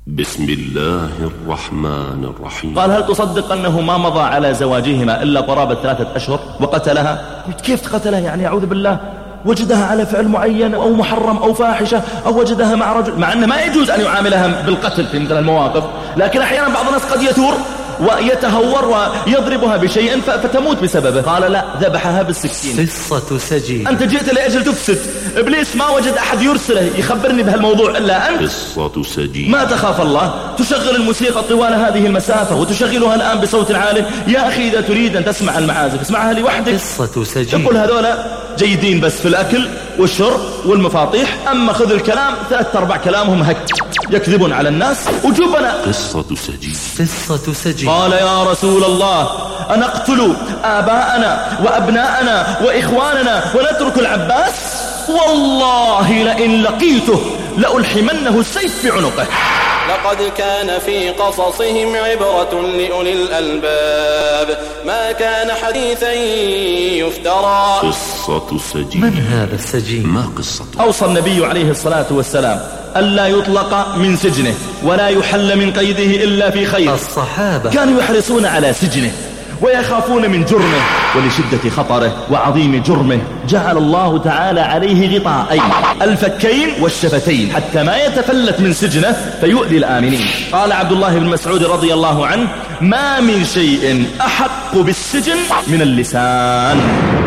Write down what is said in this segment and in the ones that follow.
بسم الله الرحمن الرحيم. قال: هل تصدق أنه ما مضى على زواجهما إلا قرابة 3 أشهر وقتلها؟ قلت: كيف قتلها يعني؟ أعوذ بالله، وجدها على فعل معين أو محرم أو فاحشة أو وجدها مع رجل، مع أنه ما يجوز أن يعاملها بالقتل في مثل المواقف، لكن أحيانا بعض الناس قد يثور ويتهور ويضربها بشيء فتموت بسببه. قال: لا، ذبحها بالسكين. قصة سجين. أنت جئت لأجل تفسد، إبليس ما وجد أحد يرسله يخبرني بهالموضوع إلا أنت. قصة سجين. ما تخاف الله؟ تشغل الموسيقى طوال هذه المسافة وتشغلها الآن بصوت عال. يا أخي، إذا تريد أن تسمع المعازف اسمعها لوحدك. قصة سجين. تقول هذولا جيدين بس في الأكل والشرب والمفاطيح، أما خذ الكلام 3/4 كلامهم هك، يكذبون على الناس وجبنا. قصة سجين. قصة سجين. قال: يا رسول الله، أنقتل آباءنا وأبناءنا وإخواننا ونترك العباس؟ والله لئن لقيته لألحمنه السيف في عنقه. لقد كان في قصصهم عبرة لأولي الألباب، ما كان حديثا يفترى. قصة سجين. من هذا السجين؟ ما قصته؟ أوصى النبي عليه الصلاة والسلام ألا يطلق من سجنه ولا يحل من قيده إلا في خير. الصحابة كانوا يحرصون على سجنه ويخافون من جرمه، ولشدة خطره وعظيم جرمه جعل الله تعالى عليه غطاءين، الفكين والشفتين، حتى ما يتفلت من سجنه فيؤذي الآمنين. قال عبد الله بن مسعود رضي الله عنه: ما من شيء أحق بالسجن من اللسان.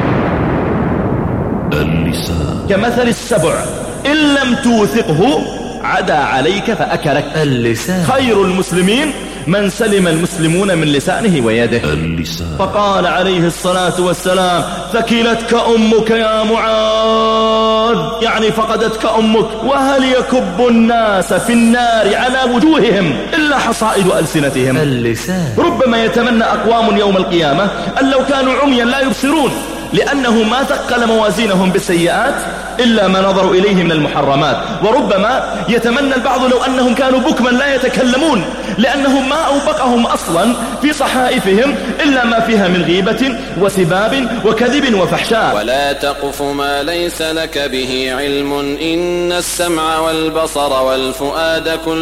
اللسان كمثل السبع، إن لم توثقه عدا عليك فأكلك. اللسان. خير المسلمين من سلم المسلمون من لسانه ويده. اللسان. فقال عليه الصلاة والسلام: ثكلتك أمك يا معاذ، يعني فقدتك أمك. وهل يكب الناس في النار على وجوههم إلا حصائد ألسنتهم. اللسان. ربما يتمنى أقوام يوم القيامة أن لو كانوا عميا لا يبصرون، لأنه ما ثقل موازينهم بالسيئات إلا ما نظروا إليه من المحرمات. وربما يتمنى البعض لو أنهم كانوا بكما لا يتكلمون، لأنهم ما أوبقهم أصلا في صحائفهم إلا ما فيها من غيبة وسباب وكذب وفحشاء. ولا تقف ما ليس لك به علم، إن السمع والبصر والفؤاد كل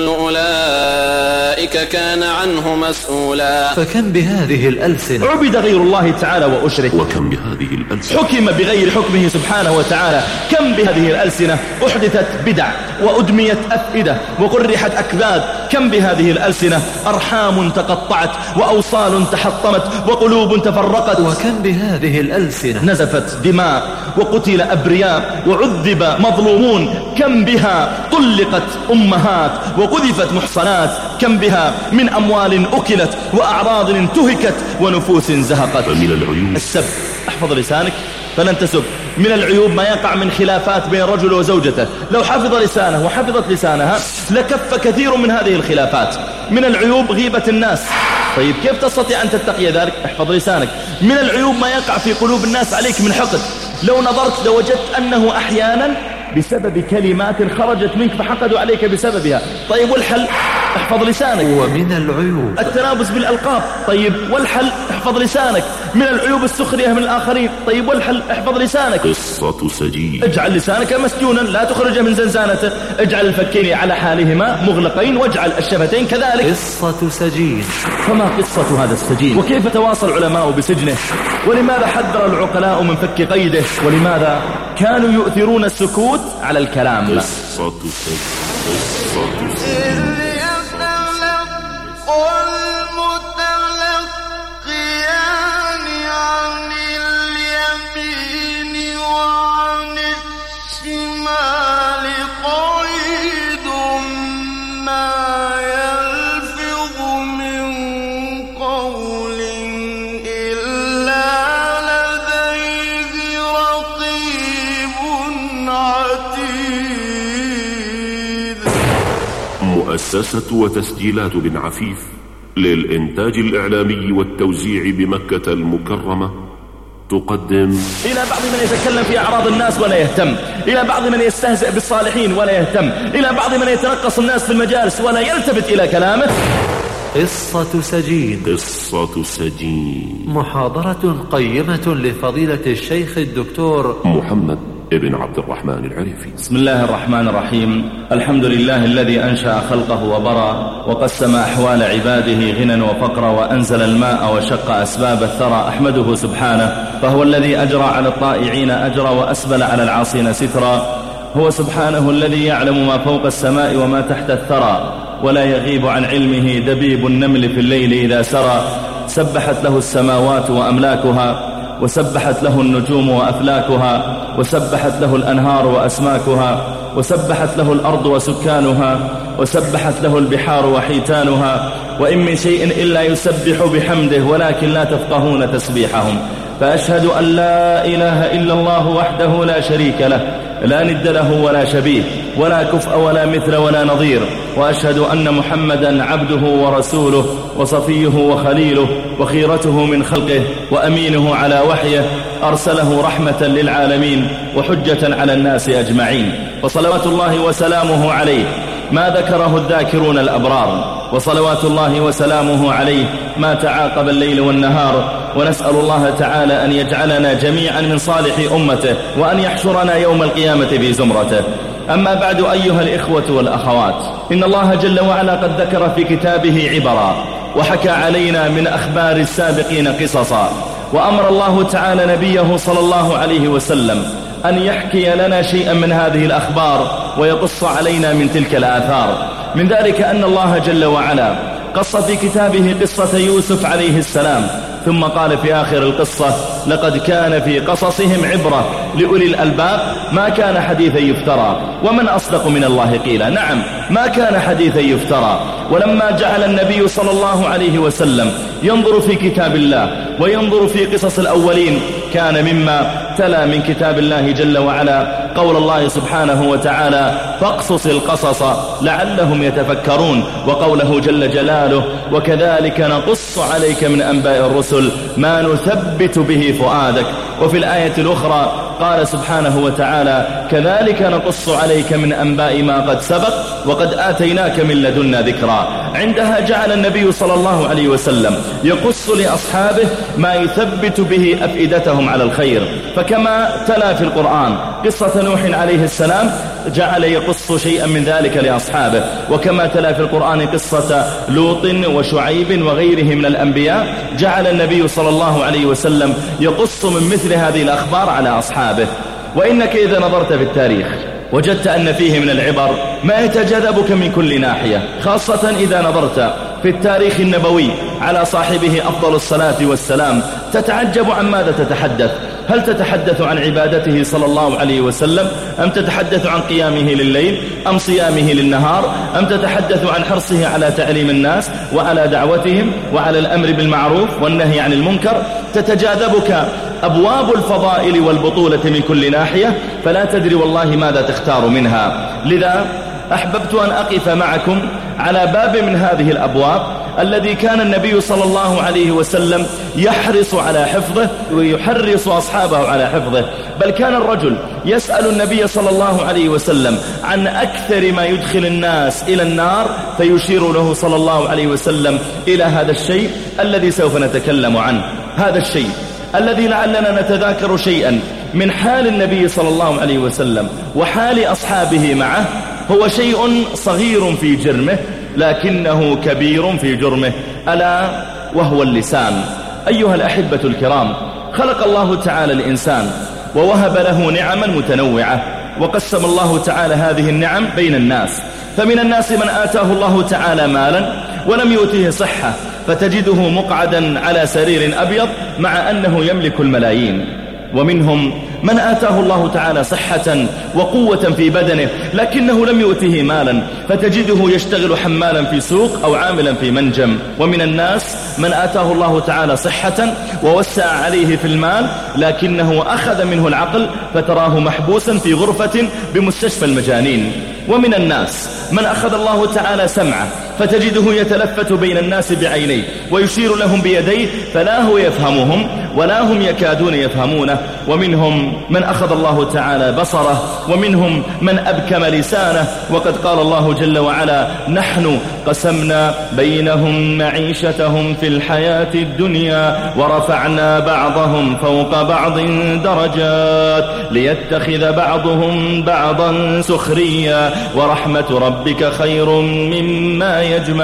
أولئك كان عنه مسؤولا. فكم بهذه الألسنة عبد غير الله تعالى وأشرك، وكم بهذه الألسنة حكم بغير حكمه سبحانه وتعالى. كم بهذه الألسنة أحدثت بدع وأدميت أفئدة وقرحت أكباد. كم بهذه الألسنة أرحام تقطعت وأوصال تحطمت وقلوب تفرقت. وكم بهذه الألسنة نزفت دماء وقتل أبرياء وعذب مظلومون. كم بها طلقت أمهات وقذفت محصنات. كم بها من أموال أكلت وأعراض انتهكت ونفوس زهقت. فمن العيوب السب، احفظ لسانك فلن تسب. من العيوب ما يقع من خلافات بين الرجل وزوجته، لو حفظ لسانه وحفظت لسانها لكف كثير من هذه الخلافات. من العيوب غيبة الناس. طيب كيف تستطيع أن تتقي ذلك؟ احفظ لسانك. من العيوب ما يقع في قلوب الناس عليك من حقد، لو نظرت لوجدت أنه أحيانا بسبب كلمات خرجت منك فحقدوا عليك بسببها. طيب والحل؟ احفظ لسانك. ومن العيوب التنابز بالألقاب. طيب والحل؟ احفظ لسانك. من العيوب السخرية من الآخرين. طيب والحل؟ احفظ لسانك. قصة سجين. اجعل لسانك مسجونا لا تخرجه من زنزانته. اجعل الفكين على حالهما مغلقين واجعل الشفتين كذلك. قصة سجين. فما قصة هذا السجين؟ وكيف تواصل العلماء بسجنه؟ ولماذا حذر العقلاء من فك قيده؟ ولماذا كانوا يؤثرون السكوت على الكلام؟ قصة سجين. قصة سجين. مؤسسة وتسجيلات بن عفيف للإنتاج الإعلامي والتوزيع بمكة المكرمة تقدم إلى بعض من يتكلم في أعراض الناس ولا يهتم، إلى بعض من يستهزئ بالصالحين ولا يهتم، إلى بعض من يتنقص الناس في المجالس ولا يلتفت إلى كلامه. قصة سجين. قصة سجين. محاضرة قيمة لفضيلة الشيخ الدكتور محمد ابن عبد الرحمن العريفي. بسم الله الرحمن الرحيم. الحمد لله الذي أنشأ خلقه وبرى وقسم أحوال عباده غنى وفقرا وأنزل الماء وشق أسباب الثرى. أحمده سبحانه، فهو الذي أجرى على الطائعين أجرا وأسبل على العاصين سترا. هو سبحانه الذي يعلم ما فوق السماء وما تحت الثرى، ولا يغيب عن علمه دبيب النمل في الليل إذا سرى. سبحت له السماوات وأملاكها، وسبحت له النجوم وأفلاكها، وسبحت له الأنهار وأسماكها، وسبحت له الأرض وسكانها، وسبحت له البحار وحيتانها. وإن من شيء إلا يسبح بحمده ولكن لا تفقهون تسبيحهم. فأشهد أن لا إله إلا الله وحده لا شريك له، لا ند له ولا شبيه، ولا كفء ولا مثل ولا نظير. وأشهد أن محمدا عبده ورسوله وصفيه وخليله وخيرته من خلقه وأمينه على وحيه، أرسله رحمة للعالمين وحجة على الناس أجمعين. فصلوات الله وسلامه عليه ما ذكره الذاكرون الأبرار، وصلوات الله وسلامه عليه ما تعاقب الليل والنهار. ونسأل الله تعالى أن يجعلنا جميعا من صالح أمته، وأن يحشرنا يوم القيامة في زمرته. أما بعد أيها الإخوة والأخوات، إن الله جل وعلا قد ذكر في كتابه عبرا، وحكى علينا من أخبار السابقين قصصا. وأمر الله تعالى نبيه صلى الله عليه وسلم أن يحكي لنا شيئا من هذه الأخبار ويقص علينا من تلك الآثار. من ذلك أن الله جل وعلا قص في كتابه قصة يوسف عليه السلام، ثم قال في آخر القصة: لقد كان في قصصهم عبرة لأولي الألباب ما كان حديثا يفترى ومن أصدق من الله قيلا. نعم، ما كان حديثا يفترى. ولما جعل النبي صلى الله عليه وسلم ينظر في كتاب الله وينظر في قصص الأولين، كان مما تلا من كتاب الله جل وعلا قول الله سبحانه وتعالى: فاقصص القصص لعلهم يتفكرون، وقوله جل جلاله: وكذلك نقص عليك من أنباء الرسل ما نثبت به فؤادك. وفي الآية الأخرى قال سبحانه وتعالى: كذلك نقص عليك من أنباء ما قد سبق وقد آتيناك من لدنا ذكرا. عندها جعل النبي صلى الله عليه وسلم يقص لأصحابه ما يثبت به أفئدتهم على الخير. فكما تلا في القرآن قصة نوح عليه السلام جعل يقص شيئا من ذلك لأصحابه، وكما تلا في القرآن قصة لوط وشعيب وغيره من الأنبياء جعل النبي صلى الله عليه وسلم يقص من مثل هذه الأخبار على أصحابه. وإنك إذا نظرت في التاريخ وجدت أن فيه من العبر ما يتجذبك من كل ناحية، خاصة إذا نظرت في التاريخ النبوي على صاحبه أفضل الصلاة والسلام تتعجب عن ماذا تتحدث. هل تتحدث عن عبادته صلى الله عليه وسلم، أم تتحدث عن قيامه لليل، أم صيامه للنهار، أم تتحدث عن حرصه على تعليم الناس وعلى دعوتهم وعلى الأمر بالمعروف والنهي عن المنكر؟ تتجاذبك أبواب الفضائل والبطولة من كل ناحية، فلا تدري والله ماذا تختار منها. لذا أحببت أن أقف معكم على باب من هذه الأبواب الذي كان النبي صلى الله عليه وسلم يحرص على حفظه ويحرص أصحابه على حفظه. بل كان الرجل يسأل النبي صلى الله عليه وسلم عن أكثر ما يدخل الناس إلى النار، فيشير له صلى الله عليه وسلم إلى هذا الشيء الذي سوف نتكلم عنه. هذا الشيء الذي لعلنا نتذاكر شيئا من حال النبي صلى الله عليه وسلم وحال أصحابه معه، هو شيء صغير في جرمه لكنه كبير في جرمه، ألا وهو اللسان. أيها الأحبة الكرام، خلق الله تعالى الإنسان ووهب له نعما متنوعة، وقسم الله تعالى هذه النعم بين الناس. فمن الناس من آتاه الله تعالى مالا ولم يؤته صحة، فتجده مقعدا على سرير أبيض مع أنه يملك الملايين. ومنهم من آتاه الله تعالى صحة وقوة في بدنه لكنه لم يؤته مالا، فتجده يشتغل حمالا في سوق أو عاملا في منجم. ومن الناس من آتاه الله تعالى صحة ووسع عليه في المال لكنه أخذ منه العقل، فتراه محبوسا في غرفة بمستشفى المجانين. ومن الناس من أخذ الله تعالى سمعه فتجده يتلفت بين الناس بعينيه ويشير لهم بيديه فلا هو يفهمهم ولا هم يكادون يفهمونه. ومنهم من أخذ الله تعالى بصره ومنهم من أبكم لسانه. وقد قال الله جل وعلا: نحن قسمنا بينهم معيشتهم في الحياة الدنيا ورفعنا بعضهم فوق بعض درجات ليتخذ بعضهم بعضا سخريا ورحمة ربك خير مما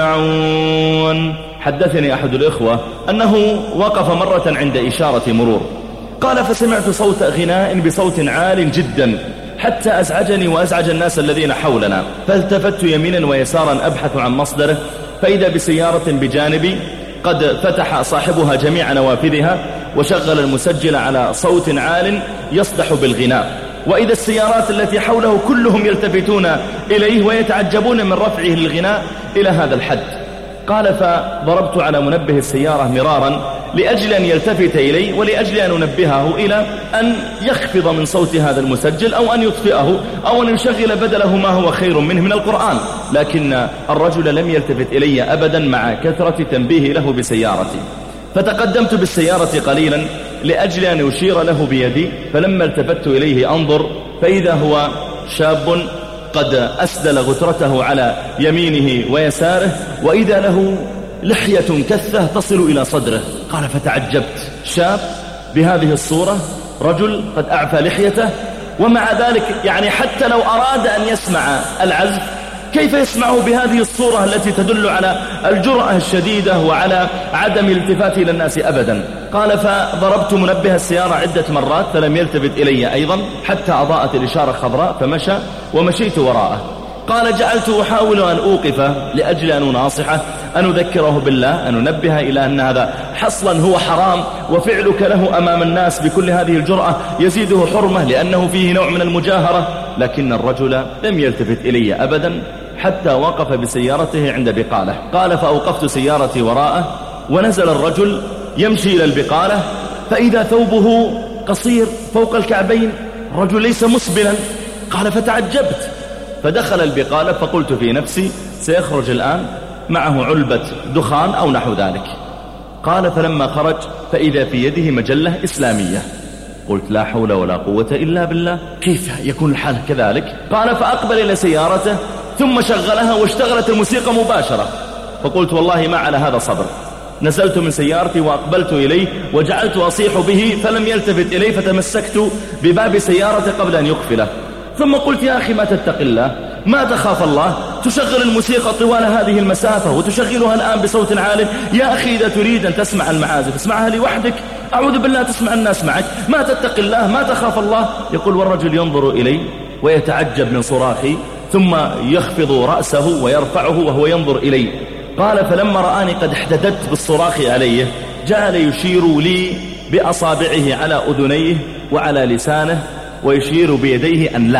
يجمعون. حدثني أحد الإخوة أنه وقف مرة عند إشارة مرور، قال: فسمعت صوت غناء بصوت عال جدا حتى أزعجني وأزعج الناس الذين حولنا، فالتفت يمينا ويسارا أبحث عن مصدره، فإذا بسيارة بجانبي قد فتح صاحبها جميع نوافذها وشغل المسجل على صوت عال يصدح بالغناء، وإذا السيارات التي حوله كلهم يلتفتون إليه ويتعجبون من رفعه للغناء إلى هذا الحد. قال: فضربت على منبه السيارة مرارا لأجل أن يلتفت إلي ولأجل أن أنبهه إلى أن يخفض من صوت هذا المسجل أو أن يطفئه أو أن يشغل بدله ما هو خير منه من القرآن، لكن الرجل لم يلتفت إلي أبدا مع كثرة تنبيه له بسيارتي. فتقدمت بالسيارة قليلا لأجل أن أشير له بيدي، فلما التفت إليه أنظر فإذا هو شاب قد أسدل غترته على يمينه ويساره، وإذا له لحية كثة تصل إلى صدره. قال: فتعجبت، شاب بهذه الصورة، رجل قد أعفى لحيته، ومع ذلك يعني حتى لو أراد أن يسمع العزف كيف يسمعه بهذه الصورة التي تدل على الجرأة الشديدة وعلى عدم الالتفات إلى الناس أبدا. قال: فضربت منبه السيارة عدة مرات فلم يلتفت إلي أيضا حتى أضاءت الإشارة خضراء فمشى ومشيت وراءه. قال: جعلت أحاول أن أوقفه لأجل أن أناصحه، أن أذكره بالله، أن أنبه إلى أن هذا حصلا هو حرام، وفعلك له أمام الناس بكل هذه الجرأة يزيده حرمة لأنه فيه نوع من المجاهرة، لكن الرجل لم يلتفت إلي أبدا حتى وقف بسيارته عند بقالة. قال: فأوقفت سيارتي وراءه ونزل الرجل يمشي إلى البقالة، فإذا ثوبه قصير فوق الكعبين، الرجل ليس مسبلا. قال: فتعجبت، فدخل البقالة فقلت في نفسي سيخرج الآن معه علبة دخان أو نحو ذلك. قال: فلما خرج فإذا في يده مجلة إسلامية. قلت: لا حول ولا قوة إلا بالله، كيف يكون الحال كذلك؟ قال: فأقبل إلى سيارته ثم شغلها واشتغلت الموسيقى مباشرة. فقلت: والله ما على هذا صبر. نزلت من سيارتي وأقبلت إليه وجعلت أصيح به فلم يلتفت إلي، فتمسكت بباب سيارته قبل أن يقفله. ثم قلت: يا أخي ما تتق الله، ما تخاف الله، تشغل الموسيقى طوال هذه المسافة وتشغلها الآن بصوت عال. يا أخي إذا تريد أن تسمع المعازف اسمعها لوحدك، أعوذ بالله تسمع الناس معك، ما تتق الله، ما تخاف الله. يقول: والرجل ينظر إلي ويتعجب من صراخي ثم يخفض رأسه ويرفعه وهو ينظر إلي. قال: فلما رآني قد احتددت بالصراخ عليه جعل يشير لي بأصابعه على أذنيه وعلى لسانه ويشير بيديه أن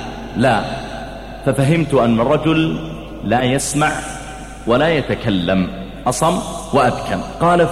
لا. ففهمت أن الرجل لا يسمع ولا يتكلم، أصم وأبكم. قال: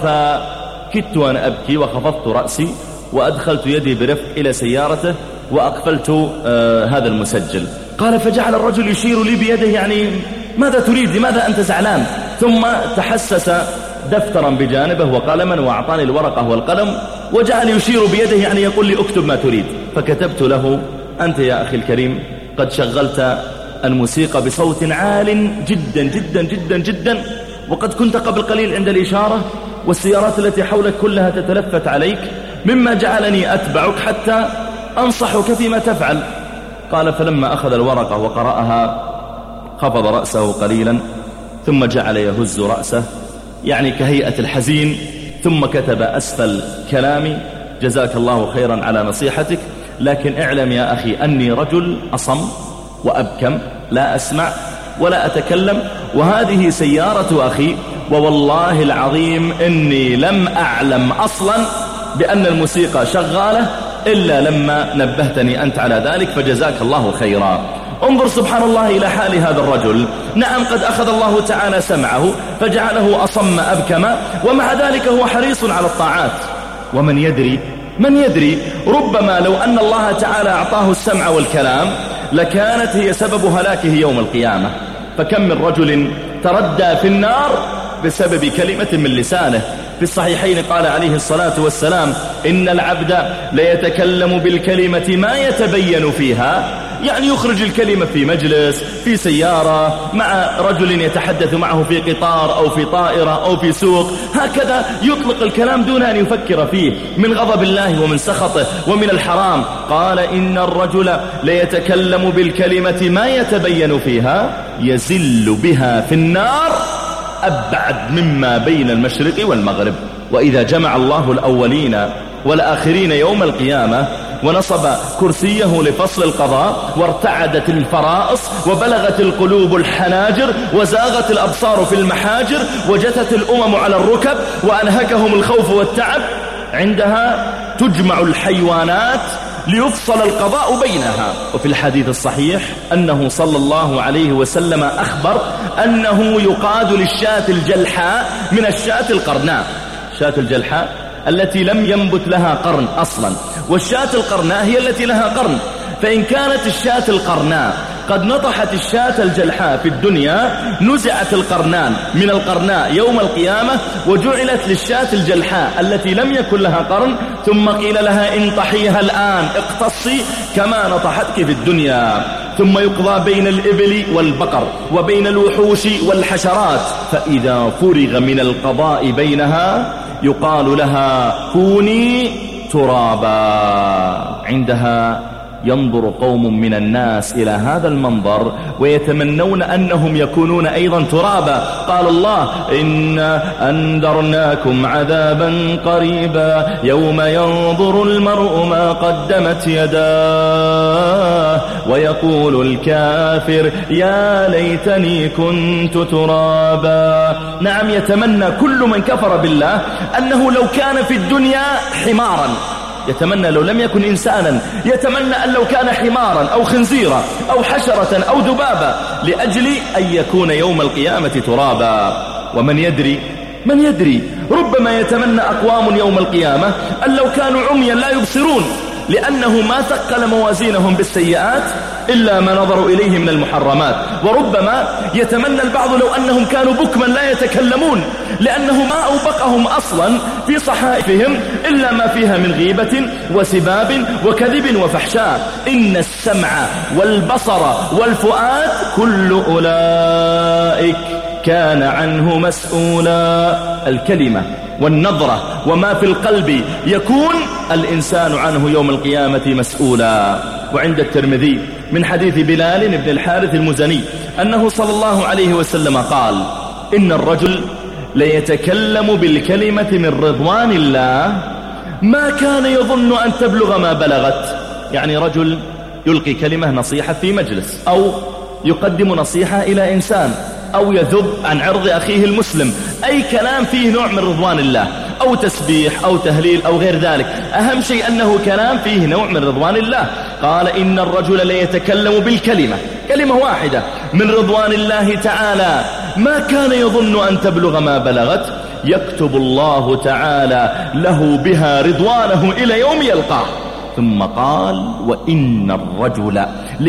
فكدت أن أبكي وخفضت رأسي وأدخلت يدي برفق إلى سيارته وأقفلت هذا المسجل. قال: فجعل الرجل يشير لي بيده يعني ماذا تريد، لماذا أنت زعلان؟ ثم تحسس دفترا بجانبه وقلما وأعطاني الورقة والقلم وجعل يشير بيده يعني يقول لي اكتب ما تريد. فكتبت له: أنت يا أخي الكريم قد شغلت الموسيقى بصوت عال جدا جدا جدا جدا، وقد كنت قبل قليل عند الإشارة والسيارات التي حولك كلها تتلفت عليك، مما جعلني أتبعك حتى أنصحك فيما تفعل. قال: فلما أخذ الورقة وقرأها خفض رأسه قليلا ثم جعل يهز رأسه يعني كهيئة الحزين، ثم كتب أسفل كلامي: جزاك الله خيرا على نصيحتك، لكن اعلم يا أخي أني رجل أصم وأبكم، لا أسمع ولا أتكلم، وهذه سيارة أخي، ووالله العظيم إني لم أعلم أصلا بأن الموسيقى شغالة إلا لما نبهتني أنت على ذلك، فجزاك الله خيرا. انظر سبحان الله إلى حال هذا الرجل، نعم قد أخذ الله تعالى سمعه فجعله أصم أبكم، ومع ذلك هو حريص على الطاعات. ومن يدري ربما لو أن الله تعالى أعطاه السمع والكلام لكانت هي سبب هلاكه يوم القيامة. فكم من رجل تردى في النار بسبب كلمة من لسانه. في الصحيحين قال عليه الصلاة والسلام: إن العبد ليتكلم بالكلمة ما يتبين فيها، يعني يخرج الكلمة في مجلس، في سيارة، مع رجل يتحدث معه في قطار أو في طائرة أو في سوق، هكذا يطلق الكلام دون أن يفكر فيه من غضب الله ومن سخطه ومن الحرام. قال: إن الرجل ليتكلم بالكلمة ما يتبين فيها يزل بها في النار أبعد مما بين المشرق والمغرب. وإذا جمع الله الأولين والآخرين يوم القيامة ونصب كرسيه لفصل القضاء وارتعدت الفرائص وبلغت القلوب الحناجر وزاغت الأبصار في المحاجر وجثت الأمم على الركب وأنهكهم الخوف والتعب، عندها تجمع الحيوانات ليفصل القضاء بينها. وفي الحديث الصحيح أنه صلى الله عليه وسلم أخبر أنه يقاد للشاة الجلحاء من الشاة القرناء. شاة الجلحاء التي لم ينبت لها قرن أصلا، والشاة القرناء هي التي لها قرن. فإن كانت الشاة القرناء قد نطحت الشاة الجلحاء في الدنيا، نزعت القرنان من القرناء يوم القيامة وجعلت للشاة الجلحاء التي لم يكن لها قرن، ثم قيل لها: انطحيها الآن، اقتصي كما نطحتك في الدنيا. ثم يقضى بين الإبل والبقر وبين الوحوش والحشرات، فإذا فرغ من القضاء بينها يقال لها: كوني ترابا. عندها ينظر قوم من الناس إلى هذا المنظر ويتمنون أنهم يكونون أيضا ترابا. قال الله: إنا أنذرناكم عذابا قريبا يوم ينظر المرء ما قدمت يداه ويقول الكافر يا ليتني كنت ترابا. نعم، يتمنى كل من كفر بالله أنه لو كان في الدنيا حمارا، يتمنى لو لم يكن إنسانا، يتمنى أن لو كان حمارا أو خنزيرا أو حشرة أو ذبابا لأجل أن يكون يوم القيامة ترابا. ومن يدري، من يدري، ربما يتمنى أقوام يوم القيامة أن لو كانوا عميا لا يبصرون، لأنه ما ثقل موازينهم بالسيئات إلا ما نظروا إليه من المحرمات. وربما يتمنى البعض لو أنهم كانوا بكما لا يتكلمون، لأنه ما أوبقهم أصلا في صحائفهم إلا ما فيها من غيبة وسباب وكذب وفحشاء. إن السمع والبصر والفؤاد كل أولئك كان عنه مسؤولا. الكلمة والنظرة وما في القلب يكون الإنسان عنه يوم القيامة مسؤولا. وعند الترمذي من حديث بلال بن الحارث المزني أنه صلى الله عليه وسلم قال: إن الرجل ليتكلم بالكلمة من رضوان الله ما كان يظن أن تبلغ ما بلغت. يعني رجل يلقي كلمة نصيحة في مجلس، أو يقدم نصيحة إلى إنسان، أو يذب عن عرض أخيه المسلم، أي كلام فيه نوع من رضوان الله، أو تسبيح أو تهليل أو غير ذلك، أهم شيء أنه كلام فيه نوع من رضوان الله. قال: إن الرجل ليتكلم بالكلمة، كلمة واحدة من رضوان الله تعالى ما كان يظن أن تبلغ ما بلغت، يكتب الله تعالى له بها رضوانه إلى يوم يلقاه. ثم قال: وإن الرجل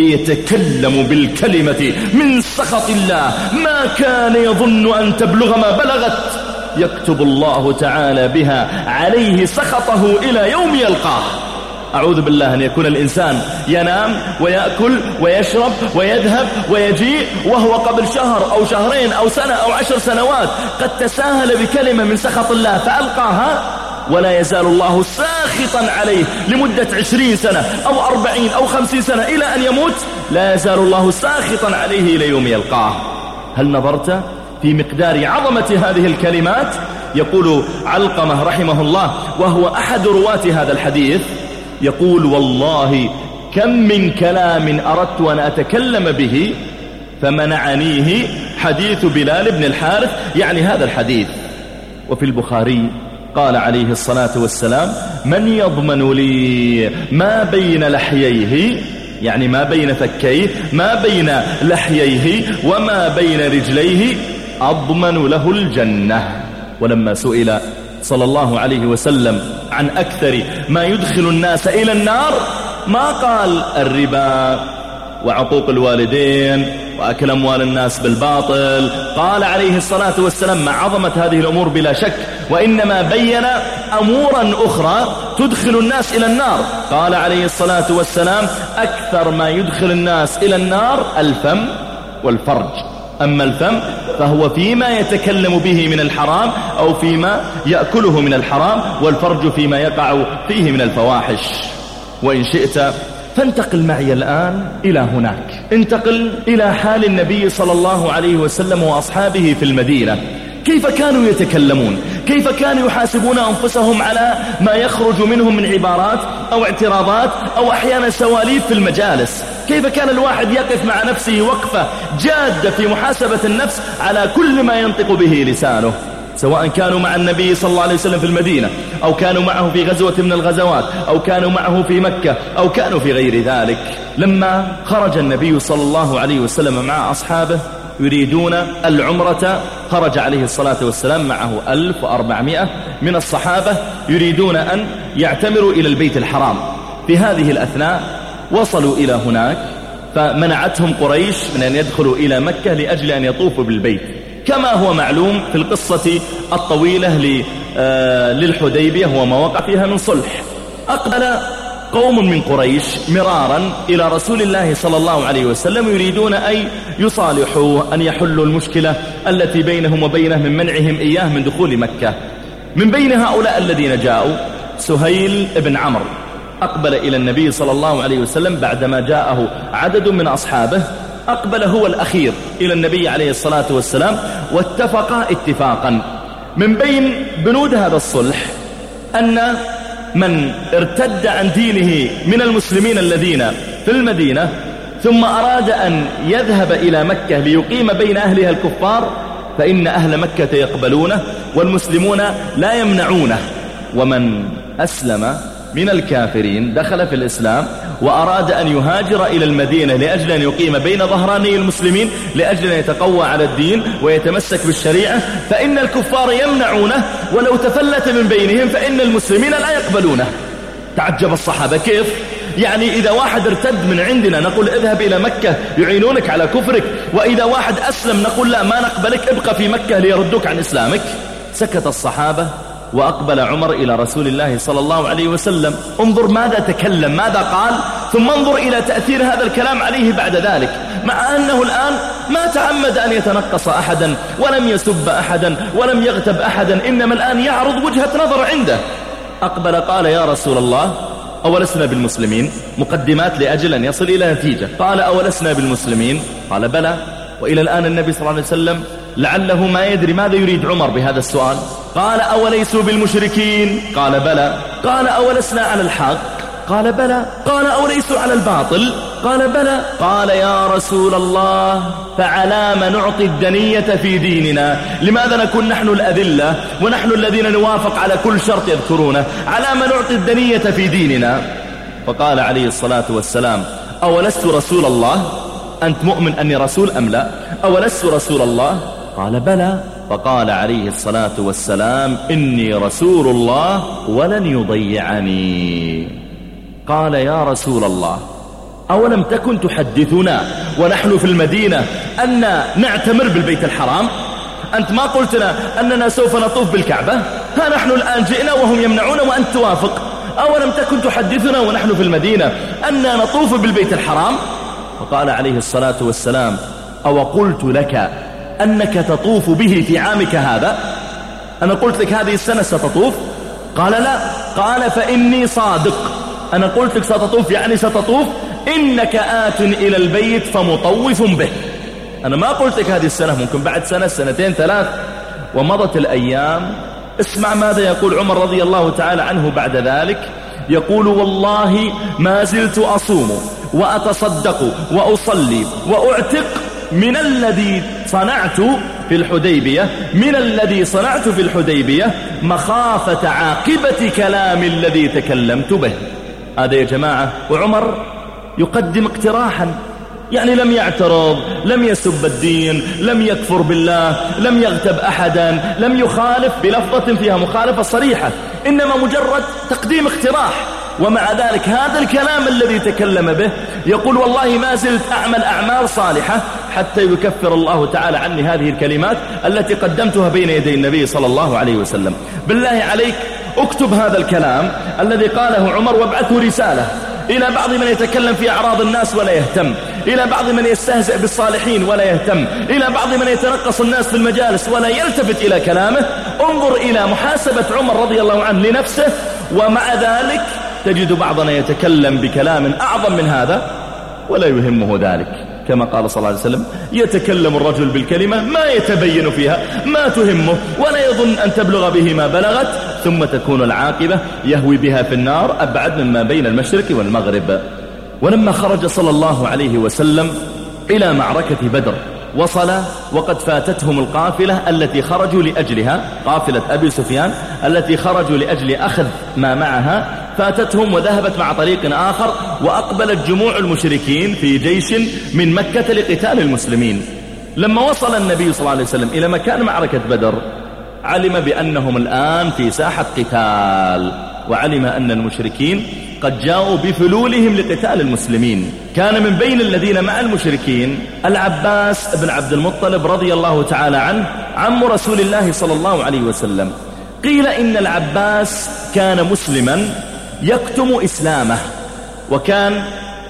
ليتكلم بالكلمة من سخط الله ما كان يظن أن تبلغ ما بلغت، يكتب الله تعالى بها عليه سخطه إلى يوم يلقاه. أعوذ بالله أن يكون الإنسان ينام ويأكل ويشرب ويذهب ويجيء وهو قبل شهر أو شهرين أو سنة أو 10 سنوات قد تساهل بكلمة من سخط الله فألقاها، ولا يزال الله ساخطا عليه لمدة 20 سنة أو 40 أو 50 سنة إلى أن يموت، لا يزال الله ساخطا عليه إلى يوم يلقاه. هل نظرت في مقدار عظمة هذه الكلمات؟ يقول علقمة رحمه الله وهو أحد رواة هذا الحديث، يقول: والله كم من كلام أردت أن أتكلم به فمنعنيه حديث بلال بن الحارث، يعني هذا الحديث. وفي البخاري قال عليه الصلاة والسلام: من يضمن لي ما بين لحييه، يعني ما بين فكيه، ما بين لحييه وما بين رجليه، أضمن له الجنة. ولما سئل صلى الله عليه وسلم عن أكثر ما يدخل الناس إلى النار ما قال الربا وعقوق الوالدين وأكل أموال الناس بالباطل. قال عليه الصلاة والسلام مع عظمة هذه الأمور بلا شك، وإنما بين أمورا أخرى تدخل الناس إلى النار. قال عليه الصلاة والسلام أكثر ما يدخل الناس إلى النار الفم والفرج. أما الفم فهو فيما يتكلم به من الحرام أو فيما يأكله من الحرام، والفرج فيما يقع فيه من الفواحش. وإن شئت فانتقل معي الآن إلى هناك، انتقل إلى حال النبي صلى الله عليه وسلم وأصحابه في المدينة. كيف كانوا يتكلمون؟ كيف كانوا يحاسبون أنفسهم على ما يخرج منهم من عبارات أو اعتراضات أو أحيانا سواليف في المجالس؟ كيف كان الواحد يقف مع نفسه وقفة جادة في محاسبة النفس على كل ما ينطق به لسانه، سواء كانوا مع النبي صلى الله عليه وسلم في المدينة أو كانوا معه في غزوة من الغزوات أو كانوا معه في مكة أو كانوا في غير ذلك. لما خرج النبي صلى الله عليه وسلم مع أصحابه يريدون العمرة، خرج عليه الصلاة والسلام معه 1400 من الصحابة يريدون أن يعتمروا إلى البيت الحرام. في هذه الأثناء وصلوا إلى هناك فمنعتهم قريش من أن يدخلوا إلى مكة لأجل أن يطوفوا بالبيت، كما هو معلوم في القصة الطويلة للحديبية وما وقع فيها من صلح. أقبل قوم من قريش مرارا إلى رسول الله صلى الله عليه وسلم يريدون أن يصالحوا، أن يحلوا المشكلة التي بينهم وبينه من منعهم إياه من دخول مكة. من بين هؤلاء الذين جاءوا سهيل بن عمرو أقبل إلى النبي صلى الله عليه وسلم بعدما جاءه عدد من أصحابه، أقبل هو الأخير إلى النبي عليه الصلاة والسلام واتفقا اتفاقا. من بين بنود هذا الصلح أن من ارتد عن دينه من المسلمين الذين في المدينة ثم أراد أن يذهب إلى مكة ليقيم بين أهلها الكفار فإن أهل مكة يقبلونه والمسلمون لا يمنعونه. ومن أسلم من الكافرين دخل في الإسلام وأراد أن يهاجر إلى المدينة لأجل أن يقيم بين ظهراني المسلمين لأجل أن يتقوى على الدين ويتمسك بالشريعة فإن الكفار يمنعونه، ولو تفلت من بينهم فإن المسلمين لا يقبلونه. تعجب الصحابة كيف؟ يعني إذا واحد ارتد من عندنا نقول اذهب إلى مكة يعينونك على كفرك، وإذا واحد أسلم نقول لا ما نقبلك ابقى في مكة ليردوك عن إسلامك. سكت الصحابة وأقبل عمر إلى رسول الله صلى الله عليه وسلم. انظر ماذا تكلم، ماذا قال، ثم انظر إلى تأثير هذا الكلام عليه بعد ذلك، مع أنه الآن ما تعمد أن يتنقص أحدا ولم يسب أحدا ولم يغتب أحدا، إنما الآن يعرض وجهة نظر عنده. أقبل قال يا رسول الله أولسنا بالمسلمين؟ مقدمات لأجل أن يصل إلى نتيجة. قال أولسنا بالمسلمين؟ قال بلى. وإلى الآن النبي صلى الله عليه وسلم لعله ما يدري ماذا يريد عمر بهذا السؤال. قال أوليسوا بالمشركين؟ قال بلى. قال أولسنا على الحق؟ قال بلى. قال أوليسوا على الباطل؟ قال بلى. قال يا رسول الله فعلام نعطي الدنية في ديننا؟ لماذا نكون نحن الأذلة ونحن الذين نوافق على كل شرط يذكرونه؟ علام نعطي الدنية في ديننا؟ فقال عليه الصلاة والسلام أولست رسول الله؟ أنت مؤمن أني رسول أم لا؟ أولست رسول الله؟ قال بلى. فقال عليه الصلاة والسلام إني رسول الله ولن يضيعني. قال يا رسول الله أولم تكن تحدثنا ونحن في المدينة أن نعتمر بالبيت الحرام؟ أنت ما قلتنا أننا سوف نطوف بالكعبة؟ ها نحن الآن جئنا وهم يمنعون وأنت توافق. أولم تكن تحدثنا ونحن في المدينة أننا نطوف بالبيت الحرام؟ وقال عليه الصلاة والسلام أو قلت لك أنك تطوف به في عامك هذا؟ أنا قلت لك هذه السنة ستطوف؟ قال لا. قال فإني صادق، أنا قلت لك ستطوف يعني ستطوف، إنك آت إلى البيت فمطوف به. أنا ما قلت لك هذه السنة، ممكن بعد سنة سنتين ثلاث. ومضت الأيام. اسمع ماذا يقول عمر رضي الله تعالى عنه بعد ذلك، يقول والله ما زلت أصوم وأتصدق وأصلي وأعتق من الذي صنعت في الحديبية، من الذي صنعت في الحديبية مخافة عاقبة كلام الذي تكلمت به. هذا يا جماعة. وعمر يقدم اقتراحا، يعني لم يعترض، لم يسب الدين، لم يكفر بالله، لم يغتب أحدا، لم يخالف بلفظة فيها مخالفة صريحة، إنما مجرد تقديم اقتراح. ومع ذلك هذا الكلام الذي تكلم به يقول والله ما زلت أعمل أعمال صالحة حتى يكفر الله تعالى عني هذه الكلمات التي قدمتها بين يدي النبي صلى الله عليه وسلم. بالله عليك اكتب هذا الكلام الذي قاله عمر وابعثه رسالة إلى بعض من يتكلم في أعراض الناس ولا يهتم، إلى بعض من يستهزئ بالصالحين ولا يهتم، إلى بعض من يتنقص الناس في المجالس ولا يلتفت إلى كلامه. انظر إلى محاسبة عمر رضي الله عنه لنفسه، ومع ذلك تجد بعضنا يتكلم بكلام أعظم من هذا ولا يهمه ذلك، كما قال صلى الله عليه وسلم: يتكلم الرجل بالكلمة ما يتبين فيها ما تهمه ولا يظن أن تبلغ به ما بلغت، ثم تكون العاقبة يهوي بها في النار أبعد مما بين المشرق والمغرب. ولما خرج صلى الله عليه وسلم إلى معركة بدر وصل وقد فاتتهم القافلة التي خرجوا لأجلها، قافلة أبي سفيان التي خرجوا لأجل أخذ ما معها فاتتهم وذهبت مع طريق آخر، وأقبلت جموع المشركين في جيش من مكة لقتال المسلمين. لما وصل النبي صلى الله عليه وسلم إلى مكان معركة بدر علم بأنهم الآن في ساحة قتال، وعلم أن المشركين قد جاءوا بفلولهم لقتال المسلمين. كان من بين الذين مع المشركين العباس بن عبد المطلب رضي الله تعالى عنه، عم رسول الله صلى الله عليه وسلم. قيل إن العباس كان مسلما يكتم إسلامه، وكان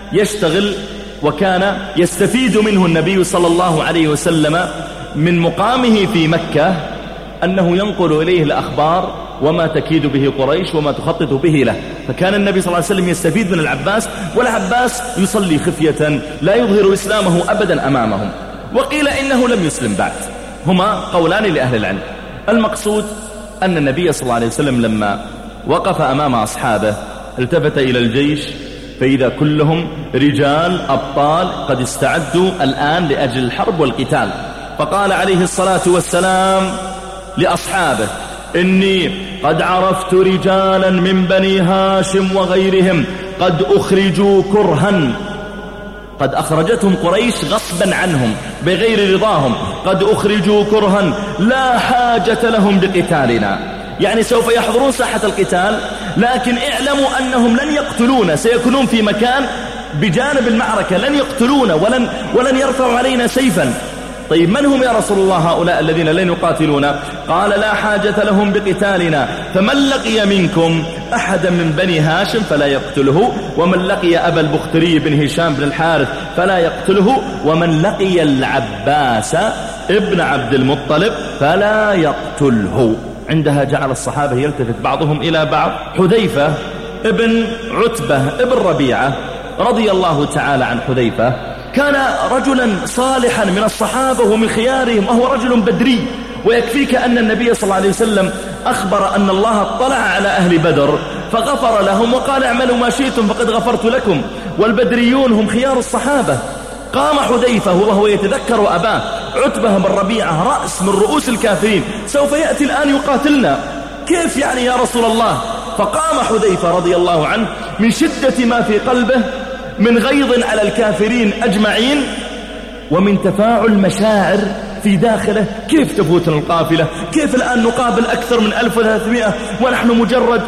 يشتغل وكان يستفيد منه النبي صلى الله عليه وسلم من مقامه في مكة، أنه ينقل إليه الأخبار وما تكيد به قريش وما تخطط به له. فكان النبي صلى الله عليه وسلم يستفيد من العباس، والعباس يصلي خفية لا يظهر إسلامه أبدا أمامهم. وقيل إنه لم يسلم بعد، هما قولان لأهل العلم. المقصود أن النبي صلى الله عليه وسلم لما وقف أمام أصحابه التفت إلى الجيش فإذا كلهم رجال أبطال قد استعدوا الآن لأجل الحرب والقتال، فقال عليه الصلاة والسلام لأصحابه: إني قد عرفت رجالا من بني هاشم وغيرهم قد أخرجوا كرها، قد أخرجتهم قريش غصبا عنهم بغير رضاهم، قد أخرجوا كرها لا حاجة لهم بقتالنا، يعني سوف يحضرون ساحة القتال، لكن اعلموا أنهم لن يقتلون، سيكونون في مكان بجانب المعركة، لن يقتلون ولن يرفعوا علينا سيفا. طيب من هم يا رسول الله هؤلاء الذين لن يقاتلون؟ قال: لا حاجة لهم بقتالنا، فمن لقي منكم أحدا من بني هاشم فلا يقتله، ومن لقي أبا البختري بن هشام بن الحارث فلا يقتله، ومن لقي العباس ابن عبد المطلب فلا يقتله. عندها جعل الصحابة يلتفت بعضهم إلى بعض. حذيفة ابن عتبة ابن ربيعة رضي الله تعالى عن حذيفة كان رجلا صالحا من الصحابة ومن خيارهم، وهو رجل بدري. ويكفيك أن النبي صلى الله عليه وسلم أخبر أن الله اطلع على أهل بدر فغفر لهم وقال: اعملوا ما شئتم فقد غفرت لكم، والبدريون هم خيار الصحابة. قام حذيفة وهو يتذكر أباه عتبة بن ربيعة رأس من رؤوس الكافرين، سوف يأتي الآن يقاتلنا، كيف يعني يا رسول الله؟ فقام حذيفة رضي الله عنه من شدة ما في قلبه من غيظ على الكافرين أجمعين، ومن تفاعل مشاعر في داخله. كيف تفوتنا القافلة؟ كيف الآن نقابل أكثر من 1300 ونحن مجرد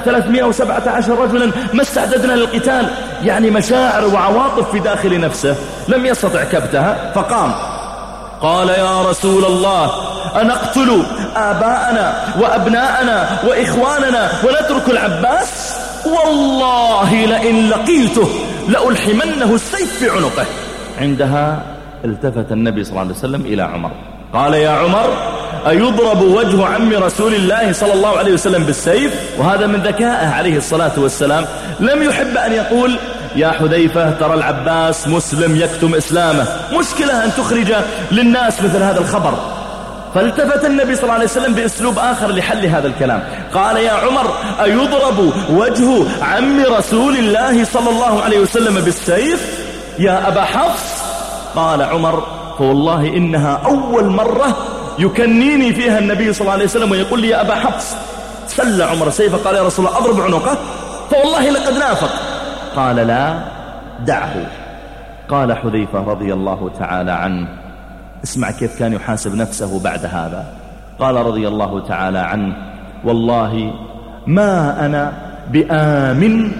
317 رجلا ما استعددنا للقتال؟ يعني مشاعر وعواطف في داخل نفسه لم يستطع كبتها. فقام قال: يا رسول الله، أنقتل آباءنا وأبناءنا وإخواننا ونترك العباس؟ والله لئن لقيته لألحمنه السيف في عنقه. عندها التفت النبي صلى الله عليه وسلم إلى عمر قال: يا عمر، أيضرب وجه عم رسول الله صلى الله عليه وسلم بالسيف؟ وهذا من ذكائه عليه الصلاة والسلام، لم يحب أن يقول: يا حذيفة ترى العباس مسلم يكتم إسلامه، مشكلة أن تخرج للناس مثل هذا الخبر. فالتفت النبي صلى الله عليه وسلم بأسلوب آخر لحل هذا الكلام، قال: يا عمر، أيضرب وجه عم رسول الله صلى الله عليه وسلم بالسيف يا أبا حفص؟ قال عمر: فوالله إنها أول مرة يكنيني فيها النبي صلى الله عليه وسلم ويقول لي يا أبا حفص. سل عمر سيفه قال: يا رسول الله أضرب عنقه؟ فوالله لقد نافق. قال: لا، دعه. قال حذيفة رضي الله تعالى عنه، اسمع كيف كان يحاسب نفسه بعد هذا. قال رضي الله تعالى عنه: والله ما أنا بآمن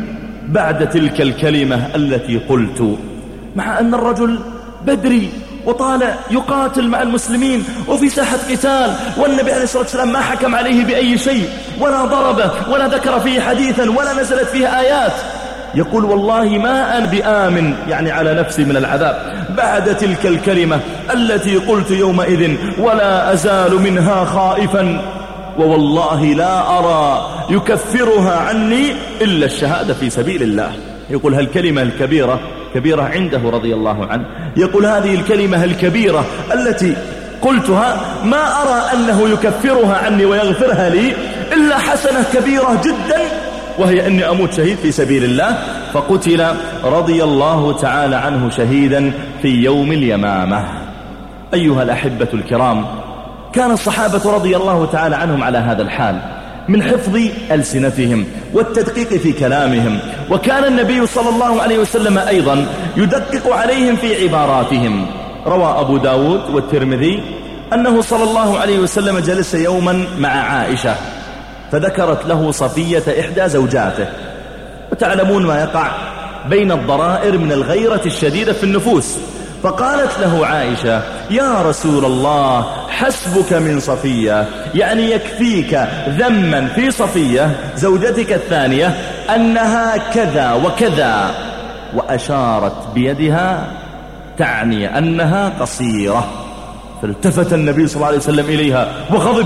بعد تلك الكلمة التي قلت، مع أن الرجل بدري وطالع يقاتل مع المسلمين وفي ساحة قتال، والنبي عليه الصلاة والسلام ما حكم عليه بأي شيء ولا ضربه ولا ذكر فيه حديثا ولا نزلت فيه آيات، يقول والله ما أنا بآمن يعني على نفسي من العذاب بعد تلك الكلمة التي قلت يومئذ، ولا أزال منها خائفا، ووالله لا أرى يكفرها عني إلا الشهادة في سبيل الله. يقول هالكلمة الكبيرة كبيرة عنده رضي الله عنه، يقول هذه الكلمة الكبيرة التي قلتها ما أرى أنه يكفرها عني ويغفرها لي إلا حسنة كبيرة جدا، وهي أني أموت شهيد في سبيل الله. فقتل رضي الله تعالى عنه شهيدا في يوم اليمامة. أيها الأحبة الكرام، كان الصحابة رضي الله تعالى عنهم على هذا الحال من حفظ ألسنتهم والتدقيق في كلامهم، وكان النبي صلى الله عليه وسلم أيضا يدقق عليهم في عباراتهم. روى أبو داود والترمذي أنه صلى الله عليه وسلم جلس يوما مع عائشة فذكرت له صفية إحدى زوجاته، وتعلمون ما يقع بين الضرائر من الغيرة الشديدة في النفوس، فقالت له عائشة يا رسول الله حسبك من صفية، يعني يكفيك ذما في صفية زوجتك الثانية أنها كذا وكذا، وأشارت بيدها تعني أنها قصيرة. فالتفت النبي صلى الله عليه وسلم إليها وغضب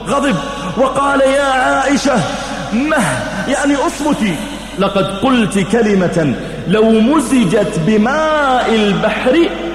وقال يا عائشة يعني أصمتي، لقد قلت كلمة لو مزجت بماء البحر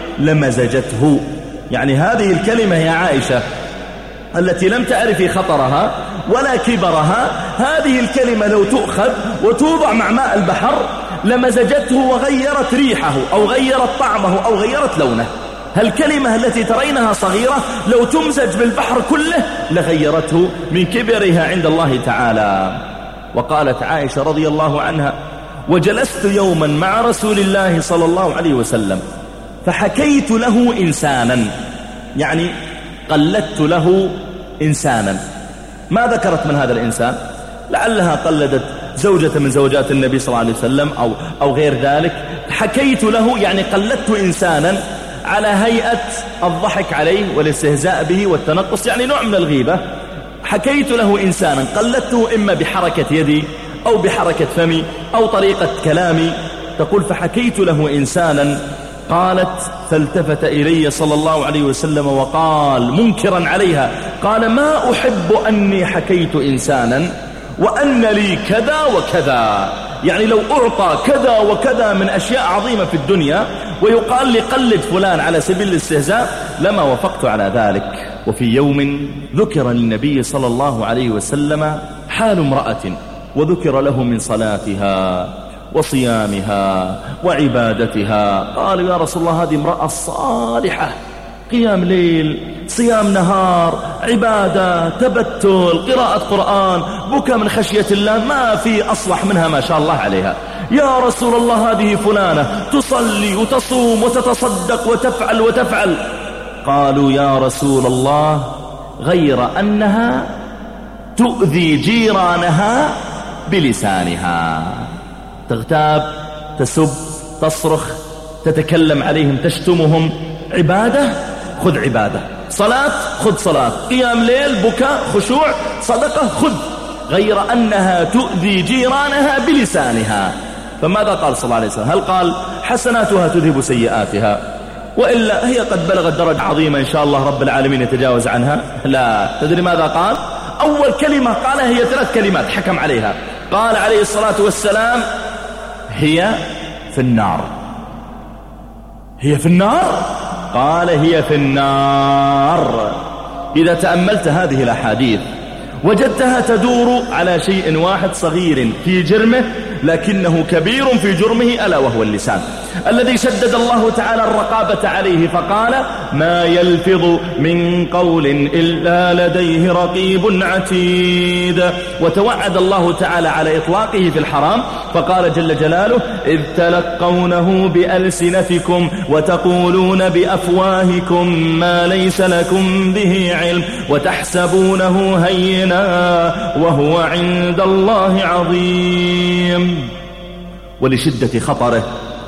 لمزجته. يعني هذه الكلمة يا عائشة التي لم تعرفي خطرها ولا كبرها، هذه الكلمة لو تؤخذ وتوضع مع ماء البحر لمزجته وغيرت ريحه أو غيرت طعمه أو غيرت لونه. هالكلمة التي ترينها صغيرة لو تمزج بالبحر كله لغيرته من كبرها عند الله تعالى. وقالت عائشة رضي الله عنها وجلست يوما مع رسول الله صلى الله عليه وسلم فحكيت له إنسانا، يعني قلدت له إنسانا. ما ذكرت من هذا الإنسان، لعلها قلدت زوجة من زوجات النبي صلى الله عليه وسلم أو غير ذلك. حكيت له يعني قلدت إنسانا على هيئة الضحك عليه والاستهزاء به والتنقص، يعني نوع من الغيبة. حكيت له إنسانا قلدته إما بحركة يدي أو بحركة فمي أو طريقة كلامي. تقول فحكيت له إنسانا، قالت فالتفت إلي صلى الله عليه وسلم وقال منكرا عليها، قال ما أحب أني حكيت إنسانا وأن لي كذا وكذا، يعني لو أعطى كذا وكذا من أشياء عظيمة في الدنيا ويقال لي قلد فلان على سبيل الاستهزاء لما وافقت على ذلك. وفي يوم ذكر للنبي صلى الله عليه وسلم حال امرأة وذكر له من صلاتها وصيامها وعبادتها، قالوا يا رسول الله هذه امرأة صالحة، قيام ليل، صيام نهار، عبادة، تبتل، قراءة قرآن، بكى من خشية الله، ما في أصلح منها ما شاء الله عليها. يا رسول الله هذه فلانة تصلي وتصوم وتتصدق وتفعل. قالوا يا رسول الله غير أنها تؤذي جيرانها بلسانها، تغتاب، تسب، تصرخ، تتكلم عليهم، تشتمهم. عبادة خذ عبادة، صلاة خذ صلاة، قيام ليل، بكاء، خشوع، صدقة خذ، غير أنها تؤذي جيرانها بلسانها. فماذا قال صلى الله عليه وسلم؟ هل قال حسناتها تذهب سيئاتها؟ وإلا هي قد بلغت درجة عظيمة إن شاء الله رب العالمين يتجاوز عنها؟ لا. تدري ماذا قال؟ أول كلمة قالها هي 3 كلمات حكم عليها، قال عليه الصلاة والسلام هي في النار. هي في النار؟ قال هي في النار. إذا تأملت هذه الأحاديث وجدتها تدور على شيء واحد صغير في جرمه لكنه كبير في جرمه، ألا وهو اللسان الذي شدد الله تعالى الرقابة عليه، فقال ما يلفظ من قول إلا لديه رقيب عتيد. وتوعد الله تعالى على إطلاقه في الحرام، فقال جل جلاله إذ تلقونه بألسنتكم وتقولون بأفواهكم ما ليس لكم به علم وتحسبونه هينا وهو عند الله عظيم. ولشدة خطره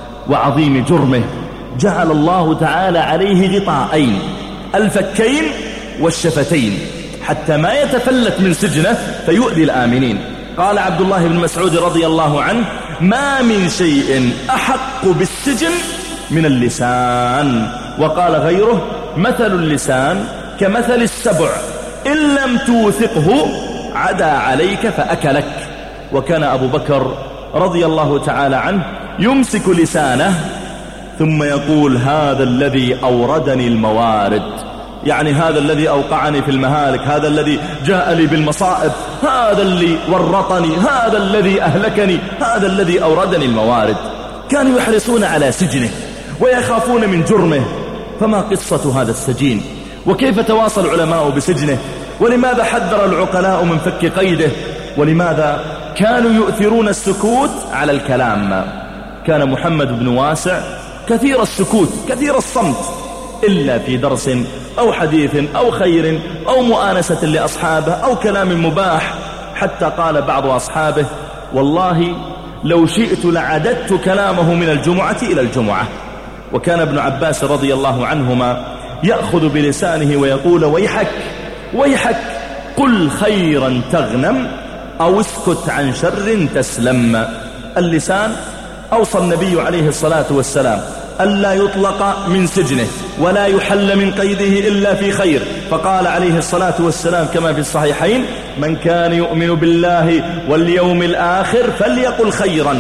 وعظيم جرمه جعل الله تعالى عليه غطاءين، الفكين والشفتين، حتى ما يتفلت من سجنه فيؤذي الآمنين. قال عبد الله بن مسعود رضي الله عنه: ما من شيء أحق بالسجن من اللسان. وقال غيره: مثل اللسان كمثل السبع، إن لم توثقه عدا عليك فأكلك. وكان أبو بكر رضي الله تعالى عنه يمسك لسانه ثم يقول: هذا الذي أوردني الموارد، يعني هذا الذي أوقعني في المهالك، هذا الذي جاء لي بالمصائب، هذا اللي ورطني، هذا الذي أهلكني، هذا الذي أوردني الموارد. كانوا يحرصون على سجنه ويخافون من جرمه. فما قصة هذا السجين؟ وكيف تواصل العلماء بسجنه؟ ولماذا حذر العقلاء من فك قيده؟ ولماذا كانوا يؤثرون السكوت على الكلام؟ كان محمد بن واسع كثير السكوت كثير الصمت، إلا في درس أو حديث أو خير أو مؤانسة لأصحابه أو كلام مباح، حتى قال بعض أصحابه: والله لو شئت لعددت كلامه من الجمعة إلى الجمعة. وكان ابن عباس رضي الله عنهما يأخذ بلسانه ويقول: ويحك ويحك، قل خيرا تغنم أو اسكت عن شر تسلم. اللسان أوصى النبي عليه الصلاة والسلام ألا يطلق من سجنه ولا يحل من قيده إلا في خير، فقال عليه الصلاة والسلام كما في الصحيحين: من كان يؤمن بالله واليوم الآخر فليقل خيرا.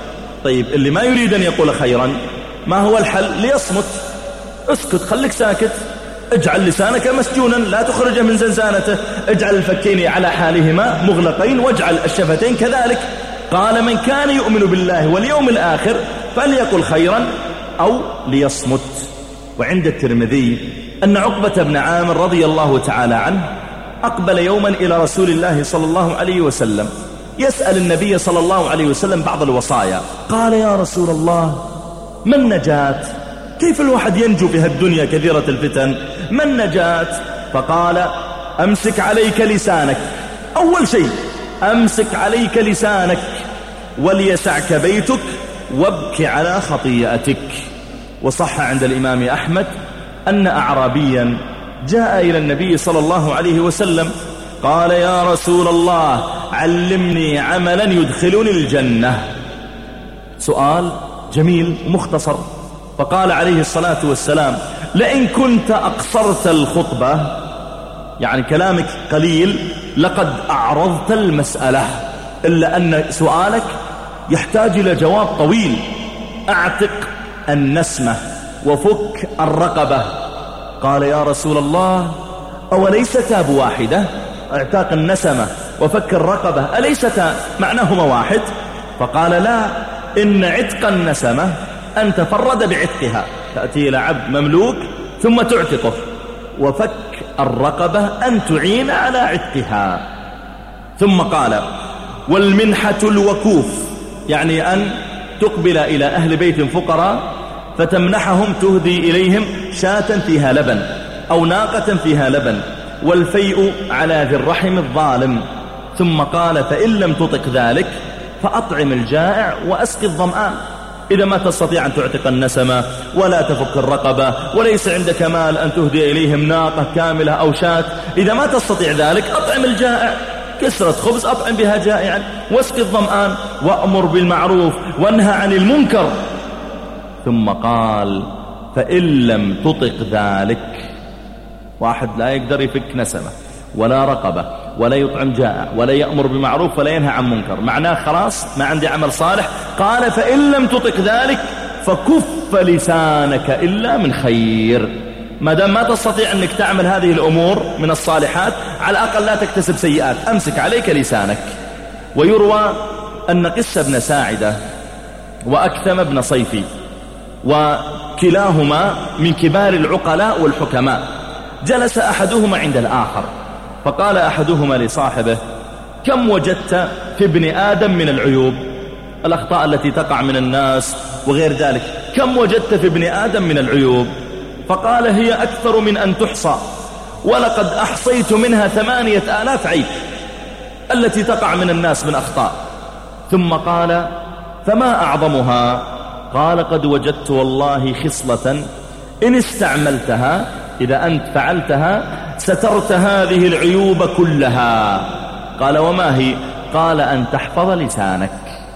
طيب اللي ما يريد أن يقول خيرا ما هو الحل؟ ليصمت، اسكت، خليك ساكت، اجعل لسانك مسجونا لا تخرجه من زنزانته، اجعل الفكين على حالهما مغلقين واجعل الشفتين كذلك. قال: من كان يؤمن بالله واليوم الآخر فليقل خيرا أو ليصمت. وعند الترمذي أن عقبة بن عامر رضي الله تعالى عنه أقبل يوما إلى رسول الله صلى الله عليه وسلم يسأل النبي صلى الله عليه وسلم بعض الوصايا. قال: يا رسول الله، ما النجاة؟ كيف الواحد ينجو في هالدنيا كثيرة الفتن؟ ما النجاة؟ فقال: أمسك عليك لسانك. أول شيء أمسك عليك لسانك وليسعك بيتك وابك على خطيئتك. وصح عند الإمام أحمد أن أعرابيا جاء إلى النبي صلى الله عليه وسلم قال: يا رسول الله، علمني عملا يدخلني الجنة. سؤال جميل ومختصر. فقال عليه الصلاة والسلام: لئن كنت أقصرت الخطبة، يعني كلامك قليل، لقد أعرضت المسألة، إلا أن سؤالك يحتاج إلى جواب طويل. أعتق النسمة وفك الرقبة. قال: يا رسول الله، أوليستا بواحدة؟ اعتاق النسمة وفك الرقبة أليستا معناهما واحد؟ فقال: لا، إن عتق النسمة أن تفرد بعتقها، تأتي إلى عبد مملوك ثم تعتقه، وفك الرقبة أن تعين على عتقها. ثم قال: والمنحة الوكوف، يعني أن تقبل إلى أهل بيت فقراء فتمنحهم، تهدي إليهم شاة فيها لبن أو ناقة فيها لبن. والفيء على ذي الرحم الظالم. ثم قال: فإن لم تطق ذلك فأطعم الجائع وأسقي الظمآن. إذا ما تستطيع أن تعتق النسمة ولا تفك الرقبة وليس عندك مال أن تهدي إليهم ناقة كاملة أو شاة، إذا ما تستطيع ذلك أطعم الجائع، كسرة خبز أطعم بها جائعا، واسقي الظمآن، وأمر بالمعروف وانهى عن المنكر. ثم قال: فإن لم تطق ذلك، واحد لا يقدر يفك نسمة ولا رقبة ولا يطعم جائع ولا يأمر بمعروف ولا ينهى عن منكر، معناه خلاص ما عندي عمل صالح. قال: فإن لم تطق ذلك فكف لسانك إلا من خير. ما دام ما تستطيع أنك تعمل هذه الأمور من الصالحات، على الأقل لا تكتسب سيئات، أمسك عليك لسانك. ويروى أن قس بن ساعدة وأكثم بن صيفي وكلاهما من كبار العقلاء والحكماء، جلس أحدهما عند الآخر فقال أحدهما لصاحبه: كم وجدت في ابن آدم من العيوب، الأخطاء التي تقع من الناس وغير ذلك، كم وجدت في ابن آدم من العيوب؟ فقال: هي أكثر من أن تحصى، ولقد أحصيت منها 8000 عيب التي تقع من الناس من أخطاء. ثم قال: فما أعظمها؟ قال قد وجدت والله خصلة إن استعملتها، إذا أنت فعلتها سترت هذه العيوب كلها. قال وما هي؟ قال أن تحفظ لسانك.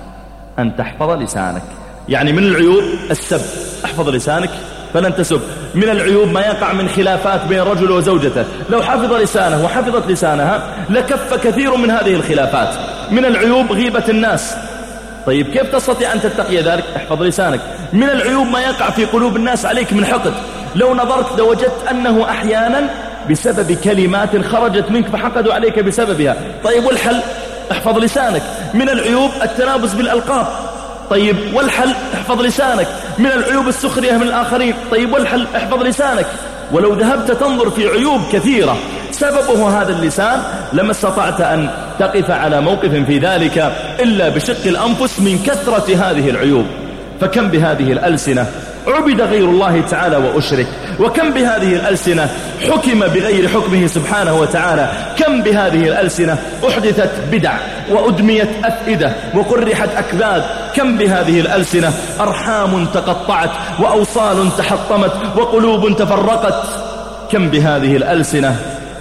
أن تحفظ لسانك يعني من العيوب السب، احفظ لسانك فلن تسب. من العيوب ما يقع من خلافات بين الرجل وزوجته، لو حفظ لسانه وحفظت لسانها لكف كثير من هذه الخلافات. من العيوب غيبة الناس، طيب كيف تستطيع أن تتقي ذلك؟ احفظ لسانك. من العيوب ما يقع في قلوب الناس عليك من حقد، لو نظرت لوجدت أنه أحيانا بسبب كلمات خرجت منك فحقدوا عليك بسببها. طيب والحل؟ احفظ لسانك. من العيوب التنابز بالألقاب، طيب والحل؟ احفظ لسانك. من العيوب السخرية من الآخرين، طيب والحل؟ احفظ لسانك. ولو ذهبت تنظر في عيوب كثيرة سببه هذا اللسان لما استطعت أن تقف على موقف في ذلك إلا بشق الأنفس من كثرة هذه العيوب. فكم بهذه الألسنة عبد غير الله تعالى وأشرك، وكم بهذه الألسنة حكم بغير حكمه سبحانه وتعالى، كم بهذه الألسنة أحدثت بدع وأدميت أفئدة وقرحت أكباد، كم بهذه الألسنة أرحام تقطعت وأوصال تحطمت وقلوب تفرقت، كم بهذه الألسنة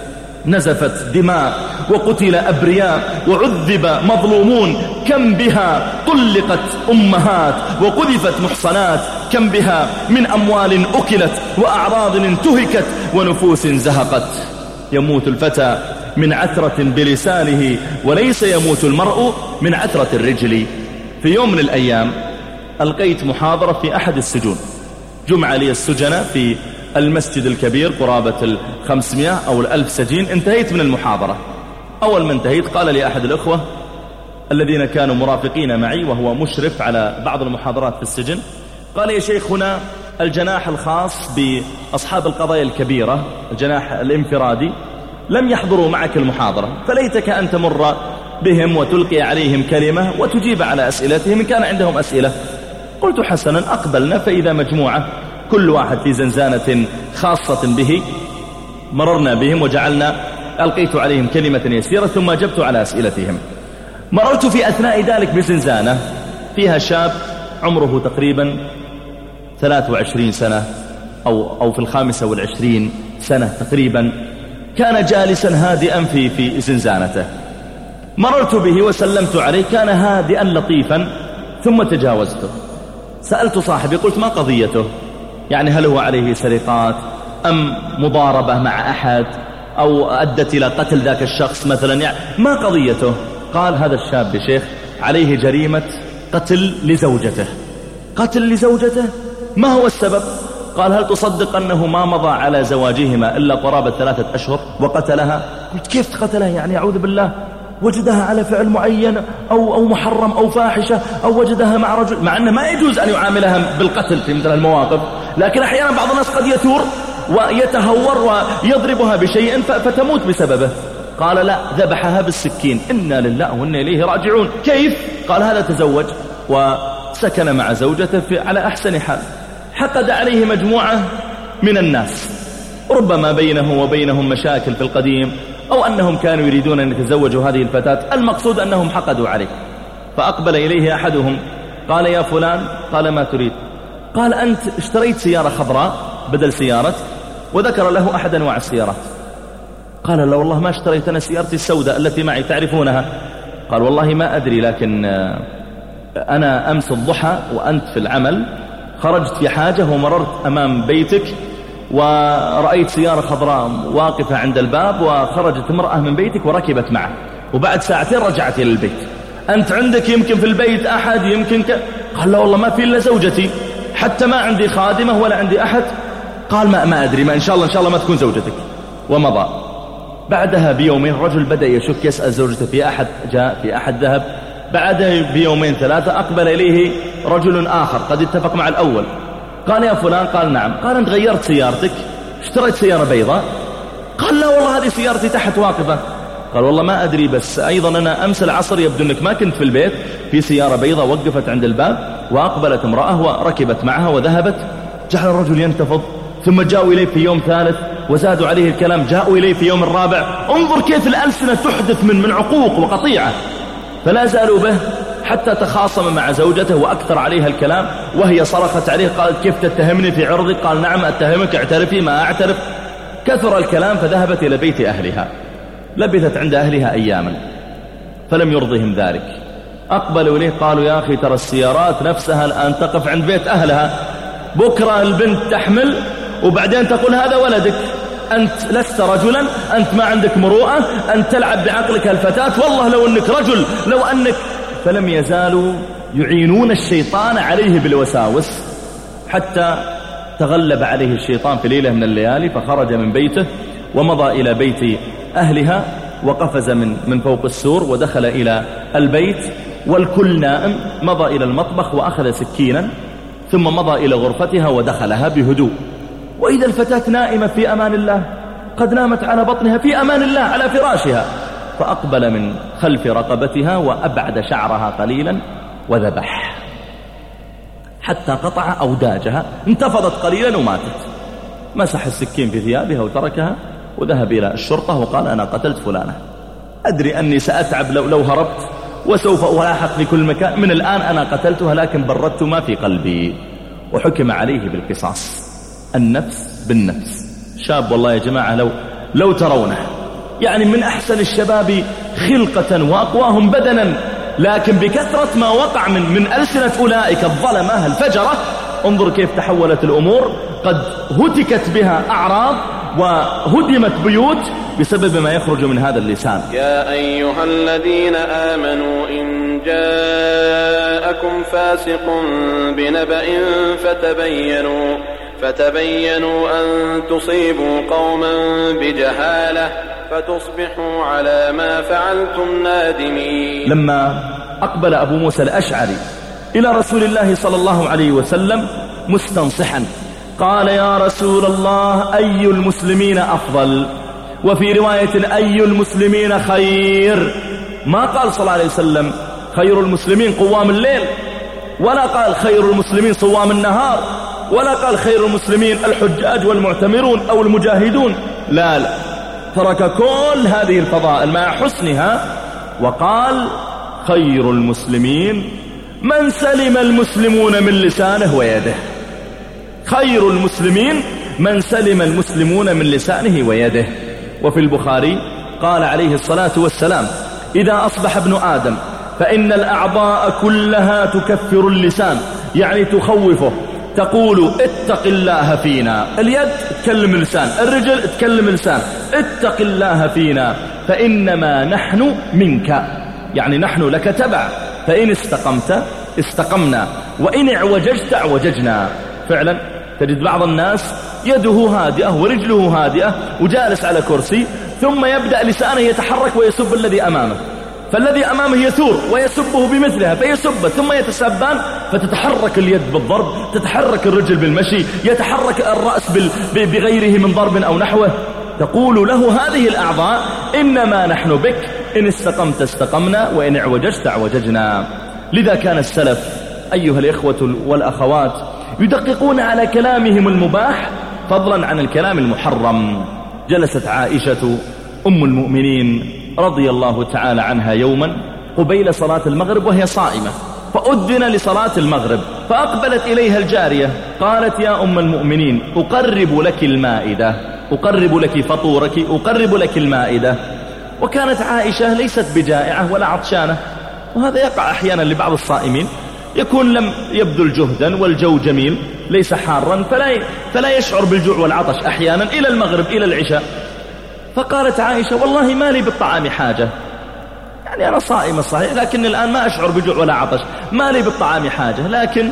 نزفت دماء وقتل أبرياء وعذب مظلومون، كم بها طلقت أمهات وقذفت محصنات، كم بها من أموال أكلت وأعراض انتهكت ونفوس زهقت. يموت الفتى من عثرة بلسانه وليس يموت المرء من عثرة الرجل. في يوم من الأيام ألقيت محاضرة في أحد السجون، جمع لي السجنة في المسجد الكبير قرابة 500 أو 1000 سجين. انتهيت من المحاضرة، أول ما انتهيت قال لي أحد الأخوة الذين كانوا مرافقين معي وهو مشرف على بعض المحاضرات في السجن، قال يا شيخ هنا الجناح الخاص بأصحاب القضايا الكبيرة، الجناح الانفرادي، لم يحضروا معك المحاضرة، فليتك أن تمر بهم وتلقي عليهم كلمة وتجيب على أسئلتهم إن كان عندهم أسئلة. قلت حسنا، أقبلنا، فإذا مجموعة كل واحد في زنزانة خاصة به، مررنا بهم وجعلنا ألقيت عليهم كلمة يسيرة ثم أجبت على أسئلتهم. مررت في أثناء ذلك بزنزانة فيها شاب عمره تقريبا 23 سنة أو في 25 سنة تقريبا، كان جالسا هادئا في زنزانته. مررت به وسلمت عليه، كان هادئا لطيفا، ثم تجاوزته. سألت صاحبي قلت ما قضيته؟ يعني هل هو عليه سرقات أم مضاربة مع أحد أو أدت إلى قتل ذاك الشخص مثلا، يعني ما قضيته؟ قال هذا الشاب يا شيخ عليه جريمة قتل لزوجته. قتل لزوجته؟ ما هو السبب؟ قال هل تصدق أنه ما مضى على زواجهما إلا قرابة 3 أشهر وقتلها؟ قلت كيف قتلها؟ يعني أعوذ بالله، وجدها على فعل معين أو محرم أو فاحشة أو وجدها مع رجل، مع أنه ما يجوز أن يعاملها بالقتل في مثل المواقف، لكن أحيانا بعض الناس قد يثور ويتهور ويضربها بشيء فتموت بسببه. قال لا، ذبحها بالسكين. إنا لله وإنا إليه راجعون. كيف؟ قال هذا تزوج وسكن مع زوجته على أحسن حال، حقد عليه مجموعة من الناس، ربما بينه وبينهم مشاكل في القديم أو أنهم كانوا يريدون أن يتزوجوا هذه الفتاة، المقصود أنهم حقدوا عليه. فأقبل إليه أحدهم قال يا فلان، قال ما تريد؟ قال أنت اشتريت سيارة خضراء بدل سيارة، وذكر له أحد أنواع السيارات. قال لا والله ما اشتريت، أنا سيارتي السوداء التي معي تعرفونها. قال والله ما أدري، لكن أنا أمس الضحى وأنت في العمل خرجت في حاجة ومررت أمام بيتك ورأيت سيارة خضراء واقفة عند الباب، وخرجت امرأة من بيتك وركبت معه، وبعد ساعتين رجعت إلى البيت. أنت عندك يمكن في البيت أحد يمكن قال لا والله ما في إلا زوجتي، حتى ما عندي خادمة ولا عندي أحد. قال ما أدري، ما إن شاء الله ما تكون زوجتك، ومضى. بعدها بيومين الرجل بدأ يشك، يسأل زوجته في أحد جاء، في أحد ذهب. بعدها بيومين 3 أقبل إليه رجل آخر قد اتفق مع الأول. قال يا فلان، قال نعم. قال أنت غيرت سيارتك، اشتريت سيارة بيضاء؟ قال لا والله هذه سيارتي تحت واقفة. قال والله ما أدري، بس أيضا أنا أمس العصر يبدو أنك ما كنت في البيت، في سيارة بيضاء وقفت عند الباب وأقبلت امرأة وركبت معها وذهبت. جعل الرجل ينتفض، ثم جاءوا إليه في يوم 3 وزادوا عليه الكلام، جاءوا إليه في يوم 4. انظر كيف الألسنة تحدث من عقوق وقطيعة. فلا زالوا به حتى تخاصم مع زوجته وأكثر عليها الكلام، وهي صرخت عليه قالت كيف تتهمني في عرضي؟ قال نعم أتهمك، اعترفي. ما أعترف. كثر الكلام فذهبت إلى بيت أهلها. لبثت عند أهلها أياما فلم يرضهم ذلك. أقبلوا إليه قالوا يا أخي ترى السيارات نفسها الآن تقف عند بيت أهلها، بكرة البنت تحمل وبعدين تقول هذا ولدك، أنت لست رجلا، أنت ما عندك مروءة، أنت تلعب بعقلك الفتاة، والله لو أنك رجل، لو أنك. فلم يزالوا يعينون الشيطان عليه بالوساوس حتى تغلب عليه الشيطان في ليلة من الليالي، فخرج من بيته ومضى إلى بيت أهلها وقفز من فوق السور ودخل إلى البيت والكل نائم. مضى إلى المطبخ وأخذ سكينا ثم مضى إلى غرفتها ودخلها بهدوء، وإذا الفتاة نائمة في أمان الله، قد نامت على بطنها في أمان الله على فراشها. فأقبل من خلف رقبتها وأبعد شعرها قليلا وذبح حتى قطع أوداجها، انتفضت قليلا وماتت. مسح السكين في ثيابها وتركها وذهب إلى الشرطة وقال أنا قتلت فلانة، أدري أني سأتعب لو هربت وسوف ألاحق في كل مكان، من الآن أنا قتلتها لكن بردت ما في قلبي. وحكم عليه بالقصاص، النفس بالنفس. شاب والله يا جماعة لو ترونه، يعني من أحسن الشباب خلقة وأقواهم بدنا، لكن بكثرة ما وقع من ألسنة أولئك الظلمة الفجرة، انظر كيف تحولت الأمور. قد هتكت بها أعراض وهدمت بيوت بسبب ما يخرج من هذا اللسان. يا أيها الذين آمنوا إن جاءكم فاسق بنبأ فتبينوا أن تصيبوا قوما بجهالة فتصبحوا على ما فعلتم نادمين. لما أقبل أبو موسى الأشعري إلى رسول الله صلى الله عليه وسلم مستنصحا قال يا رسول الله أي المسلمين أفضل؟ وفي رواية أي المسلمين خير؟ ما قال صلى الله عليه وسلم خير المسلمين قوام الليل، ولا قال خير المسلمين صوام النهار، ولا قال خير المسلمين الحجاج والمعتمرون أو المجاهدون، لا، ترك كل هذه الفضائل مع حسنها وقال خير المسلمين من سلم المسلمون من لسانه ويده. خير المسلمين من سلم المسلمون من لسانه ويده. وفي البخاري قال عليه الصلاة والسلام إذا أصبح ابن آدم فإن الأعضاء كلها تكفر اللسان، يعني تخوفه، تقول اتق الله فينا. اليد تكلم اللسان، الرجل تكلم اللسان، اتق الله فينا فإنما نحن منك، يعني نحن لك تبع، فإن استقمت استقمنا وإن اعوججت اعوججنا. فعلا تجد بعض الناس يده هادئة ورجله هادئة وجالس على كرسي، ثم يبدأ لسانه يتحرك ويسب الذي أمامه، فالذي أمامه يثور ويسبه بمثلها فيسب، ثم يتسبان فتتحرك اليد بالضرب، تتحرك الرجل بالمشي، يتحرك الرأس بغيره من ضرب أو نحوه. تقول له هذه الأعضاء إنما نحن بك، إن استقمت استقمنا وإن اعوججت اعوججنا. لذا كان السلف أيها الإخوة والأخوات يدققون على كلامهم المباح فضلا عن الكلام المحرم. جلست عائشة أم المؤمنين رضي الله تعالى عنها يوما قبيل صلاة المغرب وهي صائمة، فأذن لصلاة المغرب، فأقبلت إليها الجارية قالت يا أم المؤمنين أقرب لك المائدة، أقرب لك فطورك، أقرب لك المائدة. وكانت عائشة ليست بجائعة ولا عطشانة، وهذا يقع أحيانا لبعض الصائمين، يكون لم يبذل جهدا والجو جميل ليس حارا فلا يشعر بالجوع والعطش أحيانا إلى المغرب إلى العشاء. فقالت عائشة والله ما لي بالطعام حاجة، يعني أنا صائمة صحيح لكن الآن ما أشعر بجوع ولا عطش، ما لي بالطعام حاجة، لكن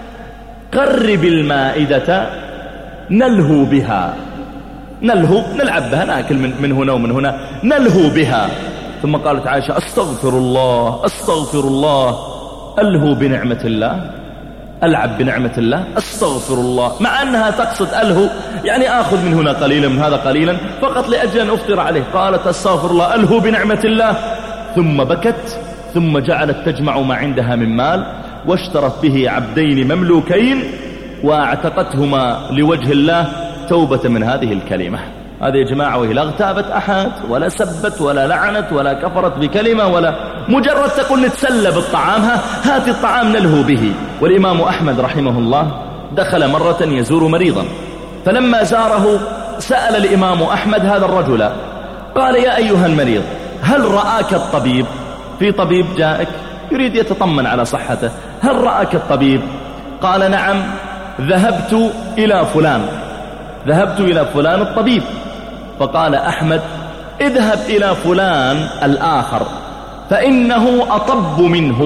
قرب المائدة نلهو بها، نلهو نلعب بها، نأكل من هنا ومن هنا، نلهو بها. ثم قالت عائشة أستغفر الله أستغفر الله، ألهو بنعمة الله، ألعب بنعمة الله، أستغفر الله، مع أنها تقصد ألهو يعني آخذ من هنا قليلا من هذا قليلا فقط لأجل أن أفطر عليه. قالت أستغفر الله ألهو بنعمة الله، ثم بكت، ثم جعلت تجمع ما عندها من مال واشترت به عبدين مملوكين واعتقتهما لوجه الله توبة من هذه الكلمة. هذه يا جماعة وهي لا اغتابت أحد ولا سبت ولا لعنت ولا كفرت بكلمة ولا مجرد تقول نتسلى بالطعام، هات الطعام نلهو به. والإمام أحمد رحمه الله دخل مرة يزور مريضا، فلما زاره سأل الإمام أحمد هذا الرجل قال: يا أيها المريض، هل رآك الطبيب؟ في طبيب جائك يريد يتطمن على صحته، هل رآك الطبيب؟ قال: نعم، ذهبت إلى فلان الطبيب. فقال أحمد: اذهب إلى فلان الآخر فإنه أطب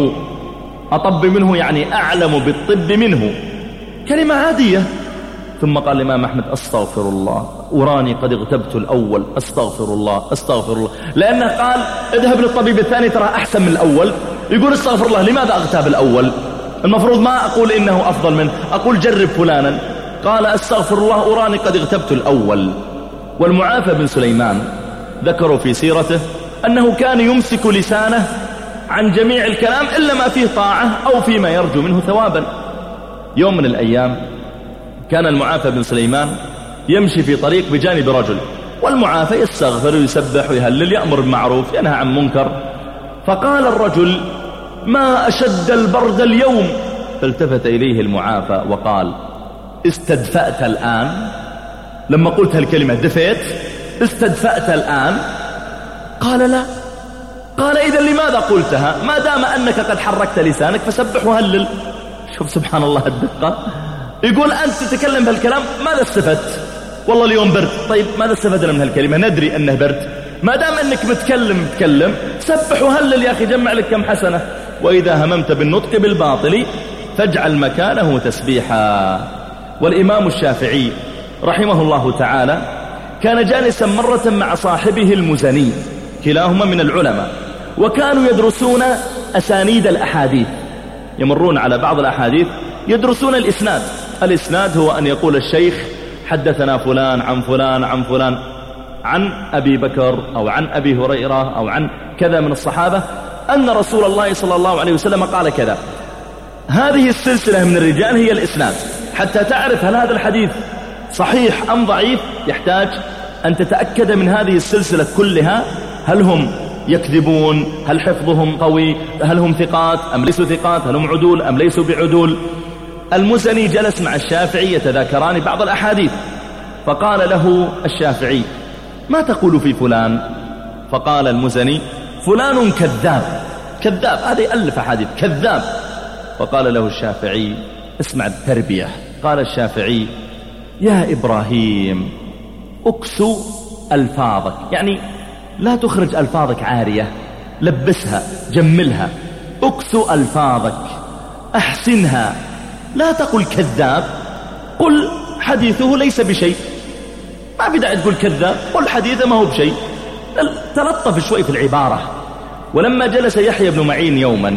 منه يعني أعلم بالطب منه. كلمة عادية. ثم قال الإمام أحمد: أستغفر الله، أراني قد اغتبت الأول، أستغفر الله. لأنه قال اذهب للطبيب الثاني ترى أحسن من الأول، يقول استغفر الله، لماذا أغتاب الأول؟ المفروض ما أقول إنه أفضل منه، أقول جرب فلانا. قال: أستغفر الله، أراني قد اغتبت الأول. والمعافى بن سليمان ذكروا في سيرته أنه كان يمسك لسانه عن جميع الكلام إلا ما فيه طاعة أو فيما يرجو منه ثوابا. يوم من الأيام كان المعافى بن سليمان يمشي في طريق بجانب رجل، والمعافى يستغفر ويسبح ويهلل، يأمر بالمعروف ينهى عن منكر. فقال الرجل: ما أشد البرد اليوم. فالتفت إليه المعافى وقال: استدفأت الآن؟ لما قلت هالكلمة دفيت؟ استدفأت الآن؟ قال: لا. قال: إذا لماذا قلتها؟ ما دام أنك قد حركت لسانك فسبح وهلل. شوف سبحان الله الدقة. يقول أنت تتكلم بهالكلام، ماذا استفدت؟ والله اليوم برد. طيب ماذا استفدنا من هالكلمة؟ ندري أنه برد. ما دام أنك متكلم سبح وهلل يا أخي، جمع لك كم حسنة. وإذا هممت بالنطق بالباطل فاجعل مكانه تسبيحا. والإمام الشافعي رحمه الله تعالى كان جالسا مرة مع صاحبه المزني، كلاهما من العلماء، وكانوا يدرسون أسانيد الأحاديث، يمرون على بعض الأحاديث يدرسون الإسناد. الإسناد هو أن يقول الشيخ حدثنا فلان عن فلان عن فلان عن أبي بكر أو عن أبي هريرة أو عن كذا من الصحابة أن رسول الله صلى الله عليه وسلم قال كذا. هذه السلسلة من الرجال هي الإسناد. حتى تعرف هل هذا الحديث صحيح أم ضعيف يحتاج أن تتأكد من هذه السلسلة كلها، هل هم يكذبون، هل حفظهم قوي، هل هم ثقات أم ليسوا ثقات، هل هم عدول أم ليسوا بعدول. المزني جلس مع الشافعي يتذاكران بعض الأحاديث، فقال له الشافعي: ما تقول في فلان؟ فقال المزني: فلان كذاب، هذا يألف أحاديث، كذاب. فقال له الشافعي: اسمع التربية. قال الشافعي: يا إبراهيم أكسو ألفاظك، يعني لا تخرج ألفاظك عارية، لبسها جملها، أكسو ألفاظك أحسنها، لا تقل كذاب، قل حديثه ليس بشيء. ما في داعي تقول كذاب، قل حديثه ما هو بشيء، تلطف شوي في العبارة. ولما جلس يحيى بن معين يوما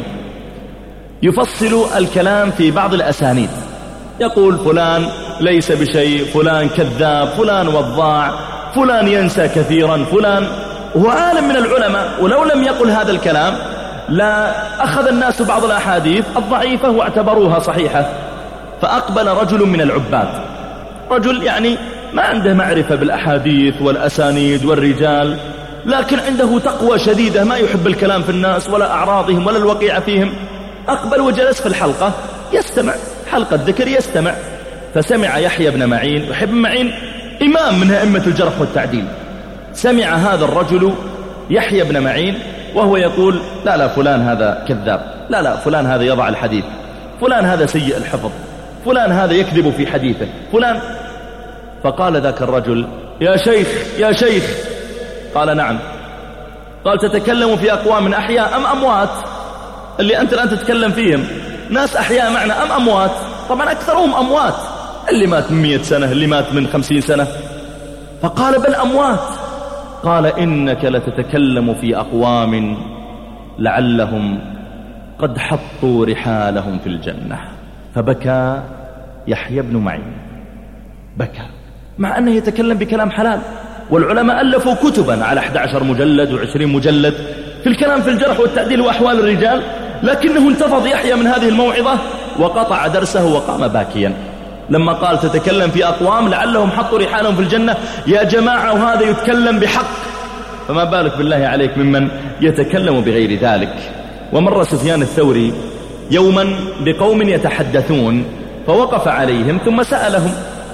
يفصل الكلام في بعض الأسانيد، يقول فلان ليس بشيء، فلان كذاب، فلان وضاع، فلان ينسى كثيرا، فلان، وهو عالم من العلماء. ولو لم يقل هذا الكلام لا أخذ الناس بعض الأحاديث الضعيفة واعتبروها صحيحة. فأقبل رجل من العباد، رجل يعني ما عنده معرفة بالأحاديث والأسانيد والرجال، لكن عنده تقوى شديدة، ما يحب الكلام في الناس ولا أعراضهم ولا الوقيع فيهم. أقبل وجلس في الحلقة يستمع، حلقة ذكر يستمع. فسمع يحيى بن معين، ويحيى بن معين إمام من أئمة الجرح والتعديل. سمع هذا الرجل يحيى بن معين وهو يقول: لا فلان هذا كذاب، لا فلان هذا يضع الحديث، فلان هذا سيء الحفظ، فلان هذا يكذب في حديثه، فلان. فقال ذاك الرجل: يا شيخ. قال: نعم. قال: تتكلم في أقوام أحياء أم أموات؟ اللي أنت الآن تتكلم فيهم ناس أحياء معنا أم أموات؟ طبعا أكثرهم أموات، اللي مات من 100 سنة، اللي مات من 50 سنة. فقال: بل أموات. قال: إنك لتتكلم في أقوام لعلهم قد حطوا رحالهم في الجنة. فبكى يحيى بن معين، بكى، مع أنه يتكلم بكلام حلال، والعلماء ألفوا كتبا على 11 مجلد و20 مجلد في الكلام في الجرح والتعديل وأحوال الرجال، لكنه انتفض يحيى من هذه الموعظة وقطع درسه وقام باكيا. لما قال تتكلم في أقوام لعلهم حطوا رحالهم في الجنة يا جماعة وهذا يتكلم بحق، فما بالك بالله عليك ممن يتكلم بغير ذلك. ومر سفيان الثوري يوما بقوم يتحدثون فوقف عليهم ثم سألهم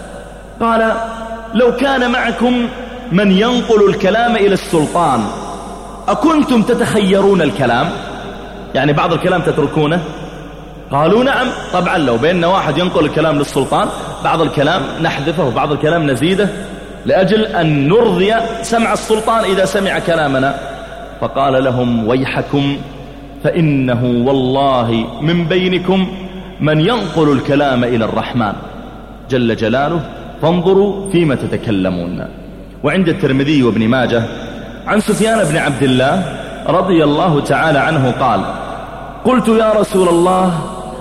قال لو كان معكم من ينقل الكلام إلى السلطان أكنتم تتخيرون الكلام؟ يعني بعض الكلام تتركونه؟ قالوا نعم طبعا، لو بيننا واحد ينقل الكلام للسلطان بعض الكلام نحذفه وبعض الكلام نزيده لأجل أن نرضي سمع السلطان إذا سمع كلامنا. فقال لهم ويحكم فإنه والله من بينكم من ينقل الكلام إلى الرحمن جل جلاله فانظروا فيما تتكلمون. وعند الترمذي وابن ماجه عن سفيان بن عبد الله رضي الله تعالى عنه قال قلت يا رسول الله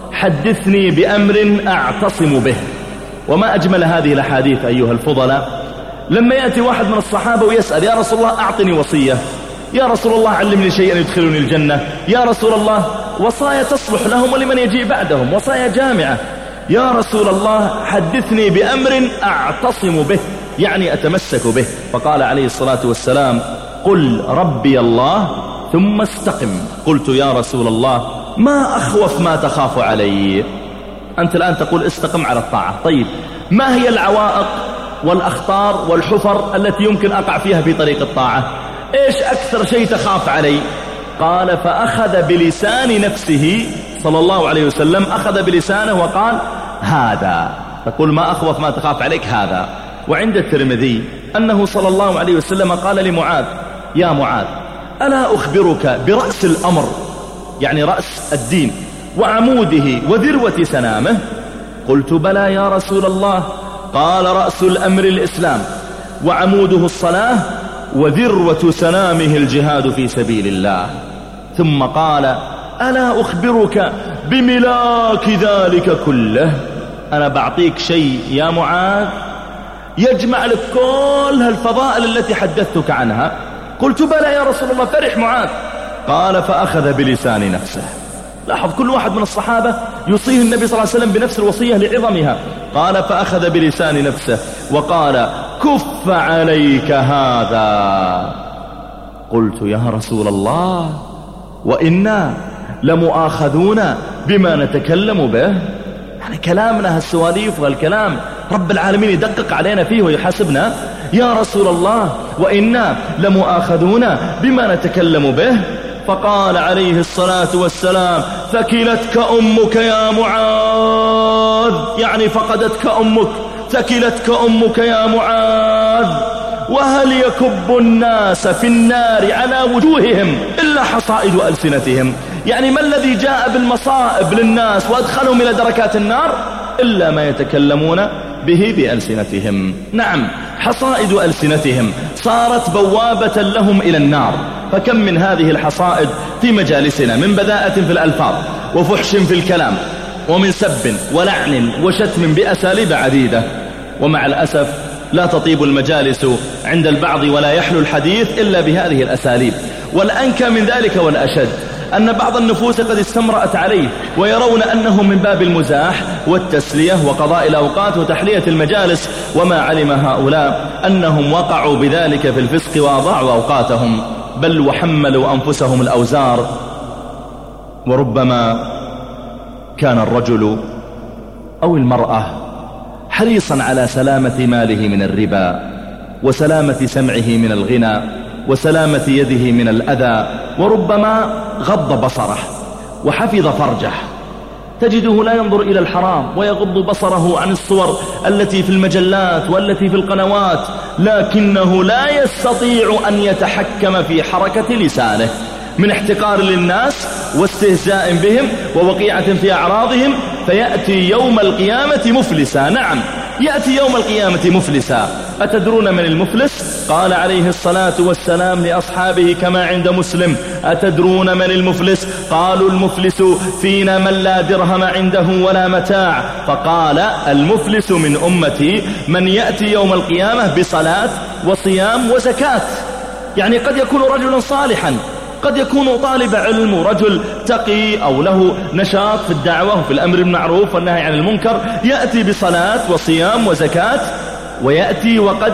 حدثني بأمر أعتصم به. وما أجمل هذه الأحاديث أيها الفضلاء، لما يأتي واحد من الصحابة ويسأل يا رسول الله أعطني وصية، يا رسول الله علمني شيئا يدخلني الجنة، يا رسول الله وصايا تصلح لهم ولمن يجيء بعدهم، وصايا جامعة، يا رسول الله حدثني بأمر أعتصم به يعني أتمسك به. فقال عليه الصلاة والسلام قل ربي الله ثم استقم. قلت يا رسول الله ما أخوف ما تخاف علي؟ أنت الآن تقول استقم على الطاعة، طيب ما هي العوائق والأخطار والحفر التي يمكن أقع فيها في طريق الطاعة؟ إيش أكثر شيء تخاف علي؟ قال فأخذ بلسان نفسه صلى الله عليه وسلم، أخذ بلسانه وقال هذا. تقول ما أخوف ما تخاف عليك هذا. وعند الترمذي أنه صلى الله عليه وسلم قال لمعاذ يا معاذ ألا أخبرك برأس الأمر، يعني رأس الدين وعموده وذروة سنامه؟ قلت بلى يا رسول الله. قال رأس الأمر الإسلام وعموده الصلاة وذروة سنامه الجهاد في سبيل الله. ثم قال ألا أخبرك بملاك ذلك كله؟ أنا بعطيك شيء يا معاذ يجمع لك كل هالفضائل التي حدثتك عنها. قلت بلى يا رسول الله. فرح معاذ. قال فأخذ بلسان نفسه. لاحظ كل واحد من الصحابة يوصيه النبي صلى الله عليه وسلم بنفس الوصية لعظمها. قال فأخذ بلسان نفسه وقال كف عليك هذا. قلت يا رسول الله وإنا لمؤاخذون بما نتكلم به؟ يعني كلامنا هالسواليف وهالكلام رب العالمين يدقق علينا فيه ويحاسبنا. يا رسول الله وإنا لمؤاخذون بما نتكلم به. فقال عليه الصلاة والسلام ثكلتك أمك يا معاذ، يعني فقدتك أمك، ثكلتك أمك يا معاذ. وهل يكب الناس في النار على وجوههم إلا حصائد ألسنتهم؟ يعني ما الذي جاء بالمصائب للناس وأدخلهم إلى دركات النار إلا ما يتكلمون به بألسنتهم. نعم حصائد ألسنتهم صارت بوابة لهم إلى النار. فكم من هذه الحصائد في مجالسنا من بذاءة في الألفاظ وفحش في الكلام ومن سب ولعن وشتم بأساليب عديدة. ومع الأسف لا تطيب المجالس عند البعض ولا يحلو الحديث إلا بهذه الأساليب. والأنكى من ذلك والأشد أن بعض النفوس قد استمرأت عليه ويرون أنه من باب المزاح والتسلية وقضاء الأوقات وتحلية المجالس، وما علم هؤلاء أنهم وقعوا بذلك في الفسق وأضاعوا أوقاتهم، بل وحملوا أنفسهم الأوزار. وربما كان الرجل أو المرأة حريصا على سلامة ماله من الربا وسلامة سمعه من الغنى وسلامة يده من الأذى، وربما غض بصره وحفظ فرجه. تجده لا ينظر إلى الحرام ويغض بصره عن الصور التي في المجلات والتي في القنوات، لكنه لا يستطيع أن يتحكم في حركة لسانه من احتقار للناس واستهزاء بهم ووقيعة في أعراضهم، فيأتي يوم القيامة مفلسا. نعم يأتي يوم القيامة مفلسا. أتدرون من المفلس؟ قال عليه الصلاة والسلام لأصحابه كما عند مسلم أتدرون من المفلس؟ قالوا المفلس فينا من لا درهم عنده ولا متاع. فقال المفلس من أمتي من يأتي يوم القيامة بصلاة وصيام وزكاة. يعني قد يكون رجلا صالحا قد يكون طالب علم ورجل تقي أو له نشاط في الدعوة وفي الأمر بالمعروف والنهي عن المنكر، يأتي بصلاة وصيام وزكاة، ويأتي وقد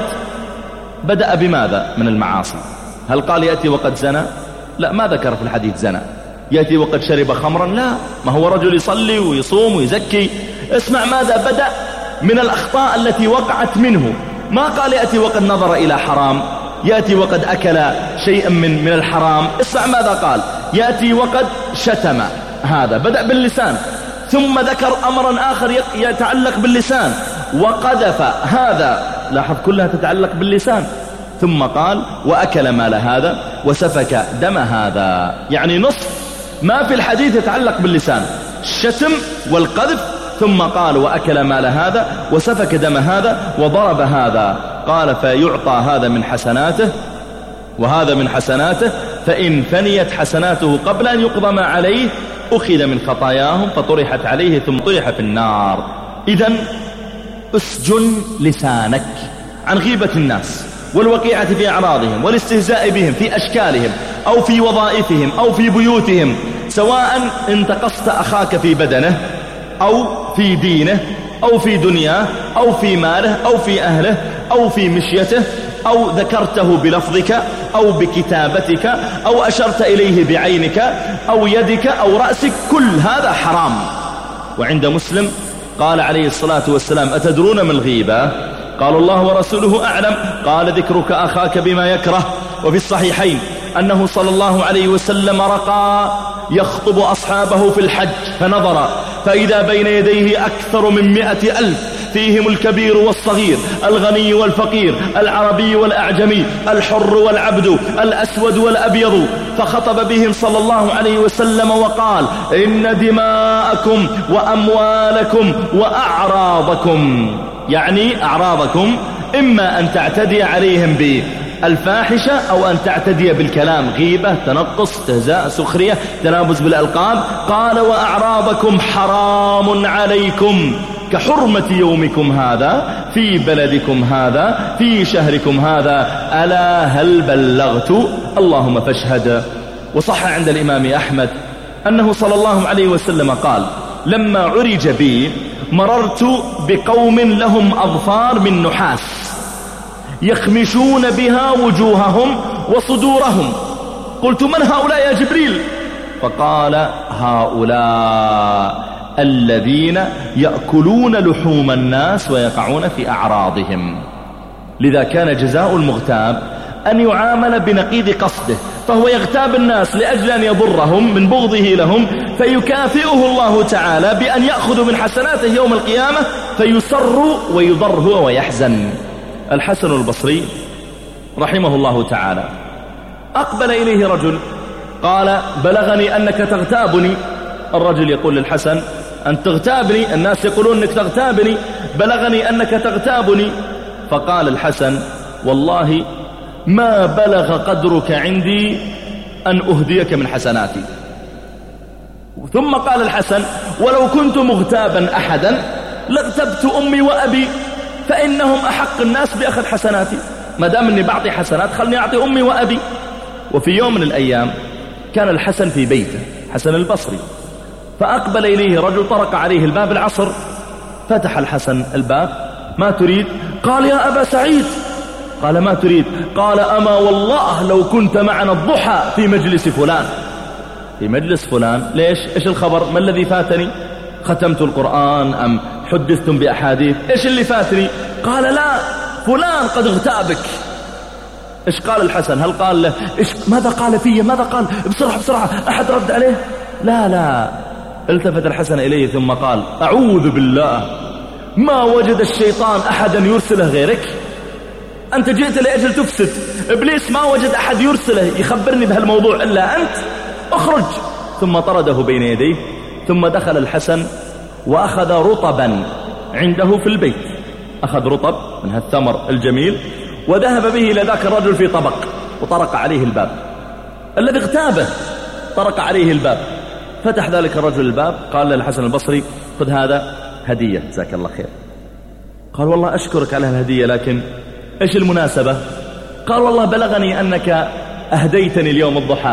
بدأ بماذا من المعاصي؟ هل قال يأتي وقد زنى؟ لا، ما ذكر في الحديث زنى. يأتي وقد شرب خمرا؟ لا، ما هو رجل يصلي ويصوم ويزكي. اسمع ماذا بدأ من الأخطاء التي وقعت منه. ما قال يأتي وقد نظر إلى حرام، يأتي وقد أكل شيئا من الحرام. اسمع ماذا قال: يأتي وقد شتم. هذا بدأ باللسان، ثم ذكر أمرا آخر يتعلق باللسان وقذف. هذا لاحظ كلها تتعلق باللسان. ثم قال: وأكل مال هذا وسفك دم هذا. يعني نصف ما في الحديث يتعلق باللسان، الشتم والقذف. ثم قال: وأكل مال هذا وسفك دم هذا وضرب هذا. قال: فيعطى هذا من حسناته وهذا من حسناته، فإن فنيت حسناته قبل أن يقضى ما عليه أخذ من خطاياهم فطرحت عليه ثم طرح في النار. إذن اسجن لسانك عن غيبة الناس والوقيعة في أعراضهم والاستهزاء بهم في أشكالهم أو في وظائفهم أو في بيوتهم، سواء انتقصت أخاك في بدنه أو في دينه أو في دنياه أو في ماله أو في أهله أو في مشيته أو ذكرته بلفظك أو بكتابتك أو أشرت إليه بعينك أو يدك أو رأسك، كل هذا حرام. وعند مسلم قال عليه الصلاة والسلام: أتدرون ما الغيبة؟ قالوا: الله ورسوله أعلم. قال: ذكرك أخاك بما يكره. وفي الصحيحين أنه صلى الله عليه وسلم رقى يخطب أصحابه في الحج فنظر فإذا بين يديه أكثر من 100,000 فيهم الكبير والصغير، الغني والفقير، العربي والأعجمي، الحر والعبد، الأسود والأبيض، فخطب بهم صلى الله عليه وسلم وقال: إن دماءكم وأموالكم وأعراضكم، يعني أعراضكم، إما أن تعتدي عليهم بالفاحشة أو أن تعتدي بالكلام، غيبة، تنقص، استهزاء، سخرية، تنابز بالألقاب. قال: وأعراضكم حرام عليكم كحرمة يومكم هذا في بلدكم هذا في شهركم هذا، ألا هل بلغت؟ اللهم فاشهد. وصح عند الإمام أحمد أنه صلى الله عليه وسلم قال: لما عرج بي مررت بقوم لهم أظفار من نحاس يخمشون بها وجوههم وصدورهم، قلت: من هؤلاء يا جبريل؟ فقال: هؤلاء الذين يأكلون لحوم الناس ويقعون في أعراضهم. لذا كان جزاء المغتاب أن يعامل بنقيض قصده، فهو يغتاب الناس لأجل أن يضرهم من بغضه لهم، فيكافئه الله تعالى بأن يأخذ من حسناته يوم القيامة فيسر ويضر هو ويحزن. الحسن البصري رحمه الله تعالى أقبل إليه رجل قال: بلغني أنك تغتابني. الرجل يقول للحسن: أن تغتابني؟ الناس يقولون أنك تغتابني، بلغني أنك تغتابني. فقال الحسن: والله ما بلغ قدرك عندي أن أهديك من حسناتي. ثم قال الحسن: ولو كنت مغتابا أحدا لاغتبت أمي وأبي، فإنهم أحق الناس بأخذ حسناتي، ما دام أني بعطي حسنات خلني أعطي أمي وأبي. وفي يوم من الأيام كان الحسن في بيته، حسن البصري، فأقبل إليه رجل طرق عليه الباب العصر. فتح الحسن الباب: ما تريد؟ قال: يا أبا سعيد. قال: ما تريد؟ قال: أما والله لو كنت معنا الضحى في مجلس فلان. في مجلس فلان؟ ليش؟ إيش الخبر؟ ما الذي فاتني؟ ختمت القرآن أم حدثتم بأحاديث؟ إيش اللي فاتني؟ قال: لا، فلان قد اغتابك. إيش قال الحسن؟ هل قال له ماذا قال فيه؟ ماذا قال؟ بسرعة أحد رد عليه؟ لا. التفت الحسن إليه ثم قال: أعوذ بالله، ما وجد الشيطان أحدا يرسله غيرك؟ أنت جئت لأجل تفسد، إبليس ما وجد أحد يرسله يخبرني بهالموضوع إلا أنت، اخرج. ثم طرده بين يديه. ثم دخل الحسن وأخذ رطبا عنده في البيت، أخذ رطب من هالثمر الجميل وذهب به إلى ذاك الرجل في طبق وطرق عليه الباب. الذي اغتابه طرق عليه الباب. فتح ذلك الرجل الباب، قال للحسن البصري: خذ هذا هدية، جزاك الله خير. قال: والله أشكرك على الهدية، لكن إيش المناسبة؟ قال: والله بلغني أنك أهديتني اليوم الضحى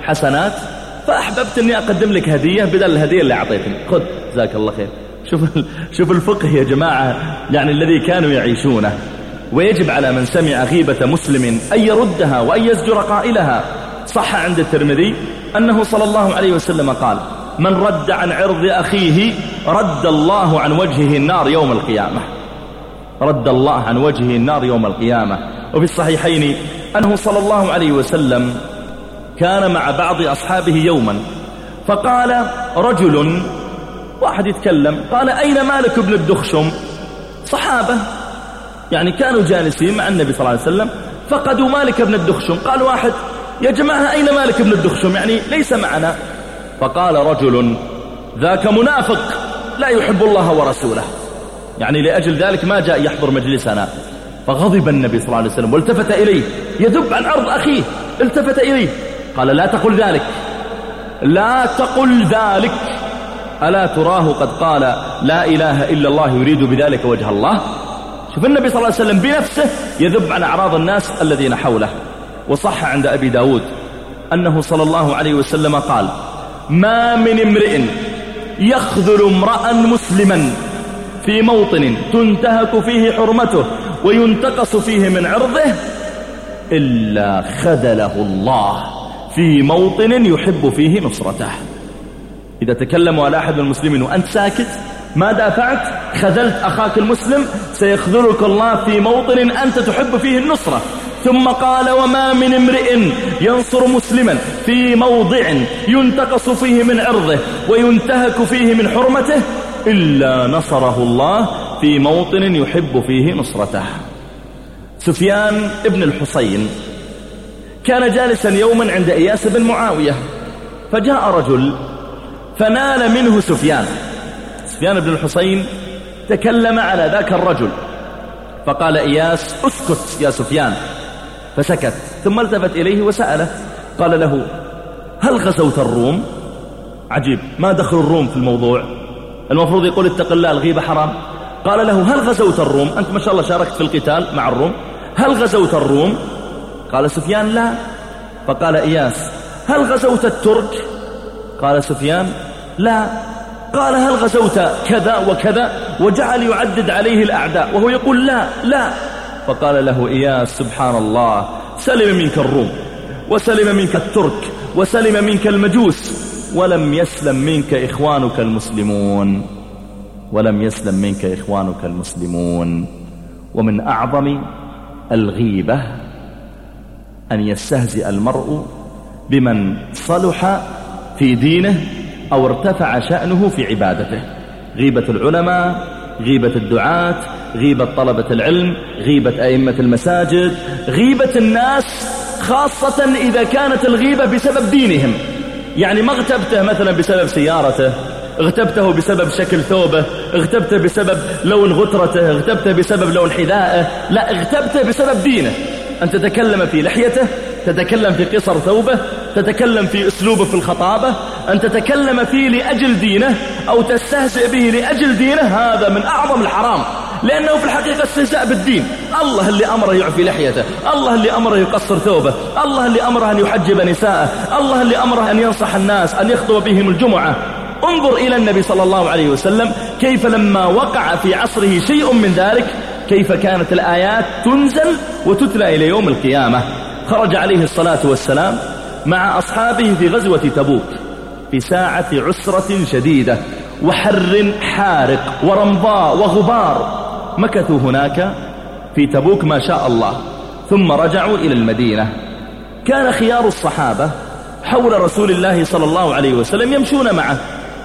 حسنات، فأحببت أني أقدم لك هدية بدل الهدية اللي أعطيتني، خذ جزاك الله خير. شوف الفقه يا جماعة يعني الذي كانوا يعيشونه. ويجب على من سمع غيبة مسلم أن يردها وأن يزجر قائلها. صح عند الترمذي أنه صلى الله عليه وسلم قال: من رد عن عرض أخيه رد الله عن وجهه النار يوم القيامة. رد الله عن وجهه النار يوم القيامة. وفي الصحيحين أنه صلى الله عليه وسلم كان مع بعض أصحابه يوما، فقال رجل، واحد يتكلم، قال: أين مالك بن الدخشم؟ صحابة يعني كانوا جالسين مع النبي صلى الله عليه وسلم، فقدوا مالك بن الدخشم. قال واحد: يا جماعة أين مالك بن الدخشم؟ يعني ليس معنا. فقال رجل: ذاك منافق لا يحب الله ورسوله، يعني لأجل ذلك ما جاء يحضر مجلسنا. فغضب النبي صلى الله عليه وسلم والتفت إليه يذب عن عرض أخيه، التفت إليه قال: لا تقل ذلك، لا تقل ذلك، ألا تراه قد قال لا إله إلا الله يريد بذلك وجه الله؟ شوف النبي صلى الله عليه وسلم بنفسه يذب عن أعراض الناس الذين حوله. وصح عند أبي داود أنه صلى الله عليه وسلم قال: ما من امرئ يخذل امرأ مسلما في موطن تنتهك فيه حرمته وينتقص فيه من عرضه إلا خذله الله في موطن يحب فيه نصرته. إذا تكلموا على أحد المسلمين وأنت ساكت ما دافعت، خذلت أخاك المسلم، سيخذلك الله في موطن أنت تحب فيه النصرة. ثم قال: وما من امرئ ينصر مسلما في موضع ينتقص فيه من عرضه وينتهك فيه من حرمته إلا نصره الله في موطن يحب فيه نصرته. سفيان ابن الحصين كان جالسا يوما عند إياس بن معاوية، فجاء رجل فنال منه سفيان بن الحصين تكلم على ذاك الرجل، فقال إياس: اسكت يا سفيان، فسكت. ثم التفت إليه وسأله، قال له: هل غزوت الروم؟ عجيب، ما دخل الروم في الموضوع؟ المفروض يقول اتق الله، الغيبة حرام. قال له: هل غزوت الروم؟ أنت ما شاء الله شاركت في القتال مع الروم، هل غزوت الروم؟ قال سفيان: لا. فقال إياس: هل غزوت الترك؟ قال سفيان: لا. قال: هل غزوت كذا وكذا؟ وجعل يعدد عليه الأعداء وهو يقول لا لا. فقال له إياس: سبحان الله، سلم منك الروم وسلم منك الترك وسلم منك المجوس، ولم يسلم منك إخوانك المسلمون، ولم يسلم منك إخوانك المسلمون. ومن أعظم الغيبة أن يستهزئ المرء بمن صلح في دينه أو ارتفع شأنه في عبادته. غيبة العلماء، غيبة الدعاة، غيبة طلبة العلم، غيبة أئمة المساجد، غيبة الناس، خاصة إذا كانت الغيبة بسبب دينهم. يعني ما اغتبته مثلا بسبب سيارته، اغتبته بسبب شكل ثوبه، اغتبته بسبب لون غترته، اغتبته بسبب لون حذائه، لا، اغتبته بسبب دينه. أن تتكلم في لحيته، تتكلم في قصر ثوبه، تتكلم في أسلوبه في الخطابة، أن تتكلم فيه لأجل دينه أو تستهزئ به لأجل دينه، هذا من أعظم الحرام، لأنه في الحقيقة استهزاء بالدين. الله اللي أمره يعفي لحيته، الله اللي أمره يقصر ثوبه، الله اللي أمره أن يحجب نساءه، الله اللي أمره أن ينصح الناس، أن يخطب بهم الجمعة. انظر إلى النبي صلى الله عليه وسلم كيف لما وقع في عصره شيء من ذلك كيف كانت الآيات تنزل وتتلى إلى يوم القيامة. خرج عليه الصلاة والسلام مع أصحابه في غزوة تبوك في ساعة عسرة شديدة وحر حارق ورمضاء وغبار، مكثوا هناك في تبوك ما شاء الله، ثم رجعوا إلى المدينة. كان خيار الصحابة حول رسول الله صلى الله عليه وسلم يمشون معه،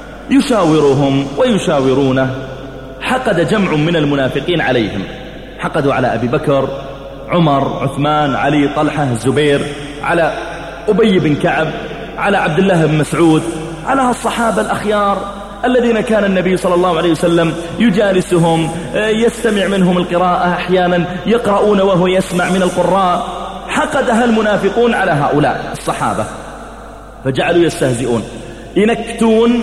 يشاورهم ويشاورونه. حقد جمع من المنافقين عليهم، حقدوا على أبي بكر، عمر، عثمان، علي، طلحة، الزبير، على أبي بن كعب، على عبد الله بن مسعود، على الصحابة الأخيار الذين كان النبي صلى الله عليه وسلم يجالسهم، يستمع منهم القراءة، أحيانا يقرؤون وهو يسمع من القراء. حقدها المنافقون على هؤلاء الصحابة، فجعلوا يستهزئون، ينكتون،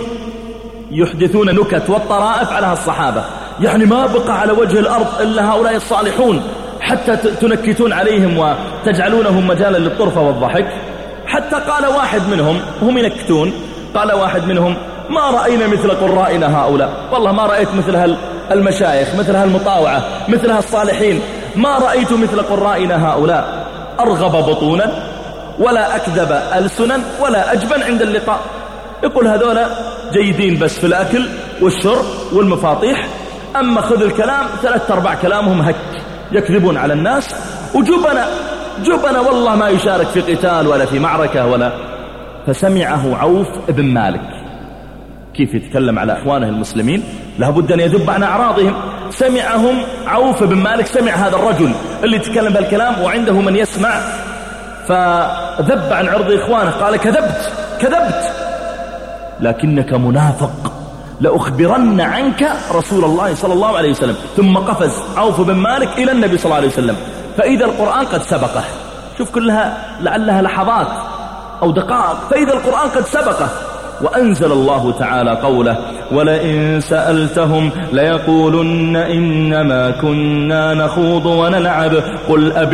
يحدثون نكت والطرائف على الصحابة. يعني ما بقى على وجه الأرض إلا هؤلاء الصالحون، حتى تنكتون عليهم وتجعلونهم مجالا للطرفة والضحك. حتى قال واحد منهم، هم ينكتون، قال واحد منهم: ما رأينا مثل قرائنا هؤلاء، والله ما رأيت مثل المشايخ، مثل المطاوعة، مثل الصالحين، ما رأيت مثل قرائنا هؤلاء، أرغب بطونا ولا أكذب ألسنا ولا أجبن عند اللقاء. يقول هذولا جيدين بس في الأكل والشرب والمفاطيح، أما خذ الكلام 3/4 كلامهم هك، يكذبون على الناس، وجبنا والله ما يشارك في قتال ولا في معركة ولا. فسمعه عوف بن مالك كيف يتكلم على أخوانه المسلمين، لابد أن يذب عن أعراضهم. سمعهم عوف بن مالك، سمع هذا الرجل اللي يتكلم بالكلام وعنده من يسمع، فذب عن عرض إخوانه، قال: كذبت لكنك منافق، لأخبرن عنك رسول الله صلى الله عليه وسلم. ثم قفز عوف بن مالك إلى النبي صلى الله عليه وسلم، فإذا القرآن قد سبقه. شوف كلها لعلها لحظات أو دقائق، فإذا القرآن قد سبقه. وأنزل الله تعالى قوله: ولئن سألتهم ليقولن إنما كنا نخوض ونلعب قل أبي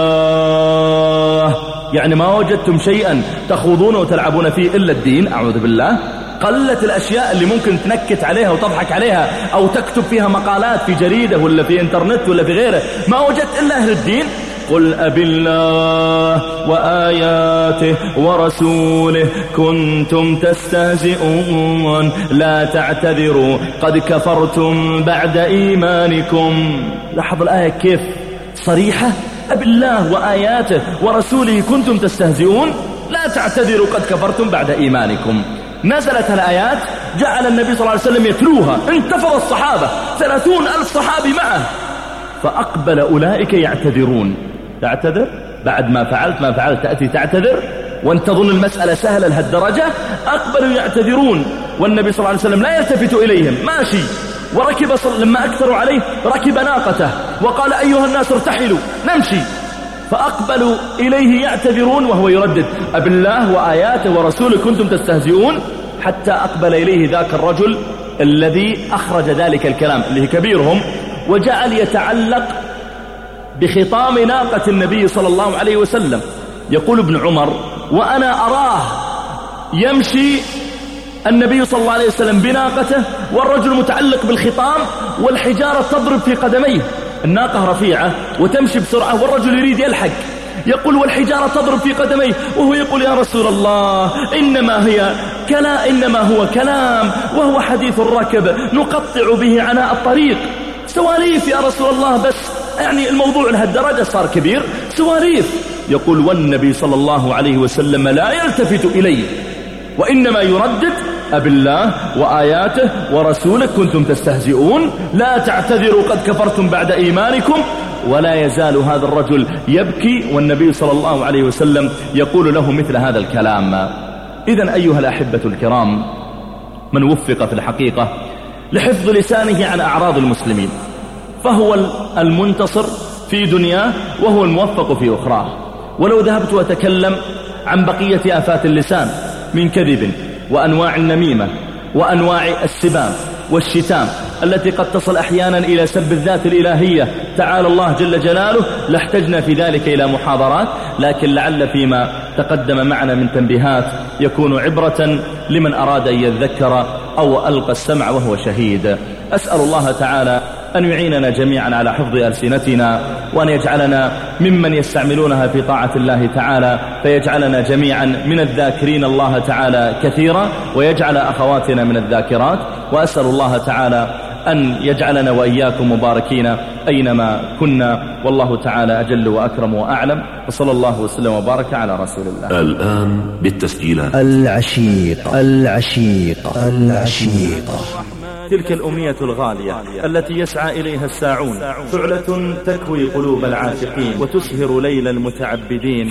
الله، يعني ما وجدتم شيئا تخوضون وتلعبون فيه إلا الدين. أعوذ بالله، قلت الأشياء اللي ممكن تنكت عليها وتضحك عليها أو تكتب فيها مقالات في جريدة ولا في انترنت ولا في غيره، ما وجدت إلا أهل الدين. قل أبي الله وآياته ورسوله كنتم تستهزئون لا تعتذروا قد كفرتم بعد إيمانكم. لاحظ الآية كيف صريحة: أبي الله وآياته ورسوله كنتم تستهزئون لا تعتذروا قد كفرتم بعد إيمانكم. نزلت الآيات، جعل النبي صلى الله عليه وسلم يتلوها، انتفض الصحابة 30,000 صحابي معه، فأقبل أولئك يعتذرون. تعتذر بعد ما فعلت تأتي تعتذر وانت تظن المسألة سهلة لهالدرجة؟ أقبلوا يعتذرون والنبي صلى الله عليه وسلم لا يلتفت إليهم، ماشي. وركب لما أكثروا عليه ركب ناقته وقال: أيها الناس ارتحلوا نمشي. فأقبلوا إليه يعتذرون وهو يردد: أبي الله وآياته ورسوله كنتم تستهزئون، حتى أقبل إليه ذاك الرجل الذي أخرج ذلك الكلام اللي هي كبيرهم، وجعل يتعلق بخطام ناقة النبي صلى الله عليه وسلم. يقول ابن عمر: وأنا أراه يمشي النبي صلى الله عليه وسلم بناقته والرجل متعلق بالخطام والحجارة تضرب في قدميه، الناقة رفيعة وتمشي بسرعة والرجل يريد يلحق، يقول والحجارة تضرب في قدميه وهو يقول: يا رسول الله إنما هو كلام وهو حديث الركب نقطع به عناء الطريق، سواليف يا رسول الله، بس يعني الموضوع لهالدرجة صار كبير، سواليف. يقول: والنبي صلى الله عليه وسلم لا يلتفت إليه وإنما يردد: أبي الله وآياته ورسوله كنتم تستهزئون لا تعتذروا قد كفرتم بعد إيمانكم. ولا يزال هذا الرجل يبكي والنبي صلى الله عليه وسلم يقول له مثل هذا الكلام. إذن أيها الأحبة الكرام، من وفق في الحقيقة لحفظ لسانه عن أعراض المسلمين فهو المنتصر في دنياه وهو الموفق في أخراه. ولو ذهبت وأتكلم عن بقية آفات اللسان من كذب وأنواع النميمة وأنواع السباب والشتام التي قد تصل أحيانا إلى سب الذات الإلهية تعالى الله جل جلاله، لاحتجنا في ذلك إلى محاضرات، لكن لعل فيما تقدم معنا من تنبيهات يكون عبرة لمن أراد أن يذكر أو ألقى السمع وهو شهيد. أسأل الله تعالى أن يعيننا جميعا على حفظ ألسنتنا، وأن يجعلنا ممن يستعملونها في طاعة الله تعالى، فيجعلنا جميعا من الذاكرين الله تعالى كثيرا، ويجعل أخواتنا من الذاكرات. وأسأل الله تعالى أن يجعلنا وإياكم مباركين أينما كنا، والله تعالى أجل وأكرم وأعلم، وصلى الله وسلم وبارك على رسول الله. الآن بالتسجيلات. العشيقة تلك الأمنية الغالية التي يسعى إليها الساعون، فعلة تكوي قلوب العاشقين وتسهر ليل المتعبدين.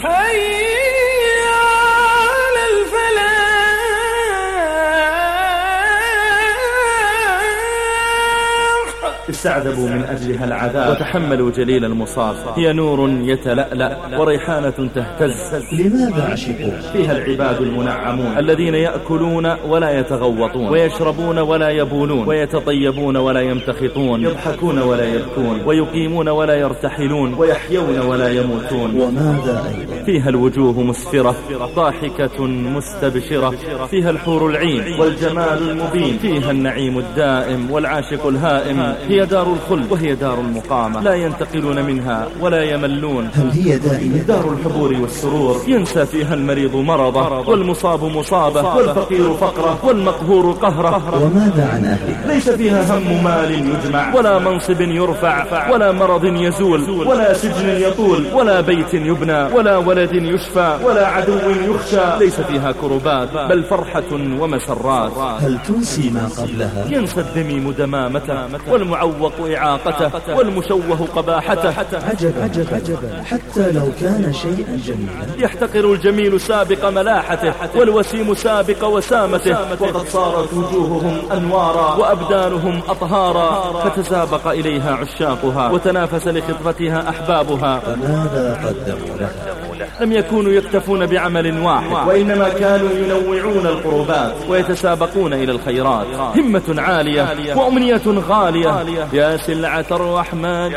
استعذبوا من أجلها العذاب وتحملوا جليل المصاب. هي نور يتلألأ وريحانة تهتز. لماذا عشقوا؟ فيها العباد المنعمون الذين يأكلون ولا يتغوطون، ويشربون ولا يبولون، ويتطيبون ولا يمتخطون، يضحكون ولا يبكون، ويقيمون ولا يرتحلون، ويحيون ولا يموتون. وماذا أيضا؟ فيها الوجوه مسفرة ضاحكة مستبشرة. فيها الحور العين والجمال المبين. فيها النعيم الدائم والعاشق الهائم. هي دار الخلد وهي دار المقامة، لا ينتقلون منها ولا يملون. هل هي دائمة؟ دار الحبور والسرور، ينسى فيها المريض مرضه، والمصاب مصابه، والفقير فقره، والمقهور قهره. وماذا عن أهلها؟ ليس فيها هم مال يجمع، ولا منصب يرفع، ولا مرض يزول، ولا سجن يطول، ولا بيت يبنى، ولا ولد يشفى، ولا عدو يخشى. ليس فيها كربات بل فرحة ومسرات. هل تنسي ما قبلها؟ ينسى الذميم دمامته، والمعوق إعاقته، والمشوه قباحته. عجبا حتى لو كان شيئا جميلا. يحتقر الجميل سابق ملاحته، والوسيم سابق وسامته. وقد صارت وجوههم أنوارا وأبدانهم أطهارا، فتسابق إليها عشاقها وتنافس لخطفتها أحبابها. فماذا قدموا لها؟ لم يكونوا يكتفون بعمل واحد، وإنما كانوا ينوعون القربات ويتسابقون إلى الخيرات. همة عالية وأمنية غالية. يا سلعة الرحمن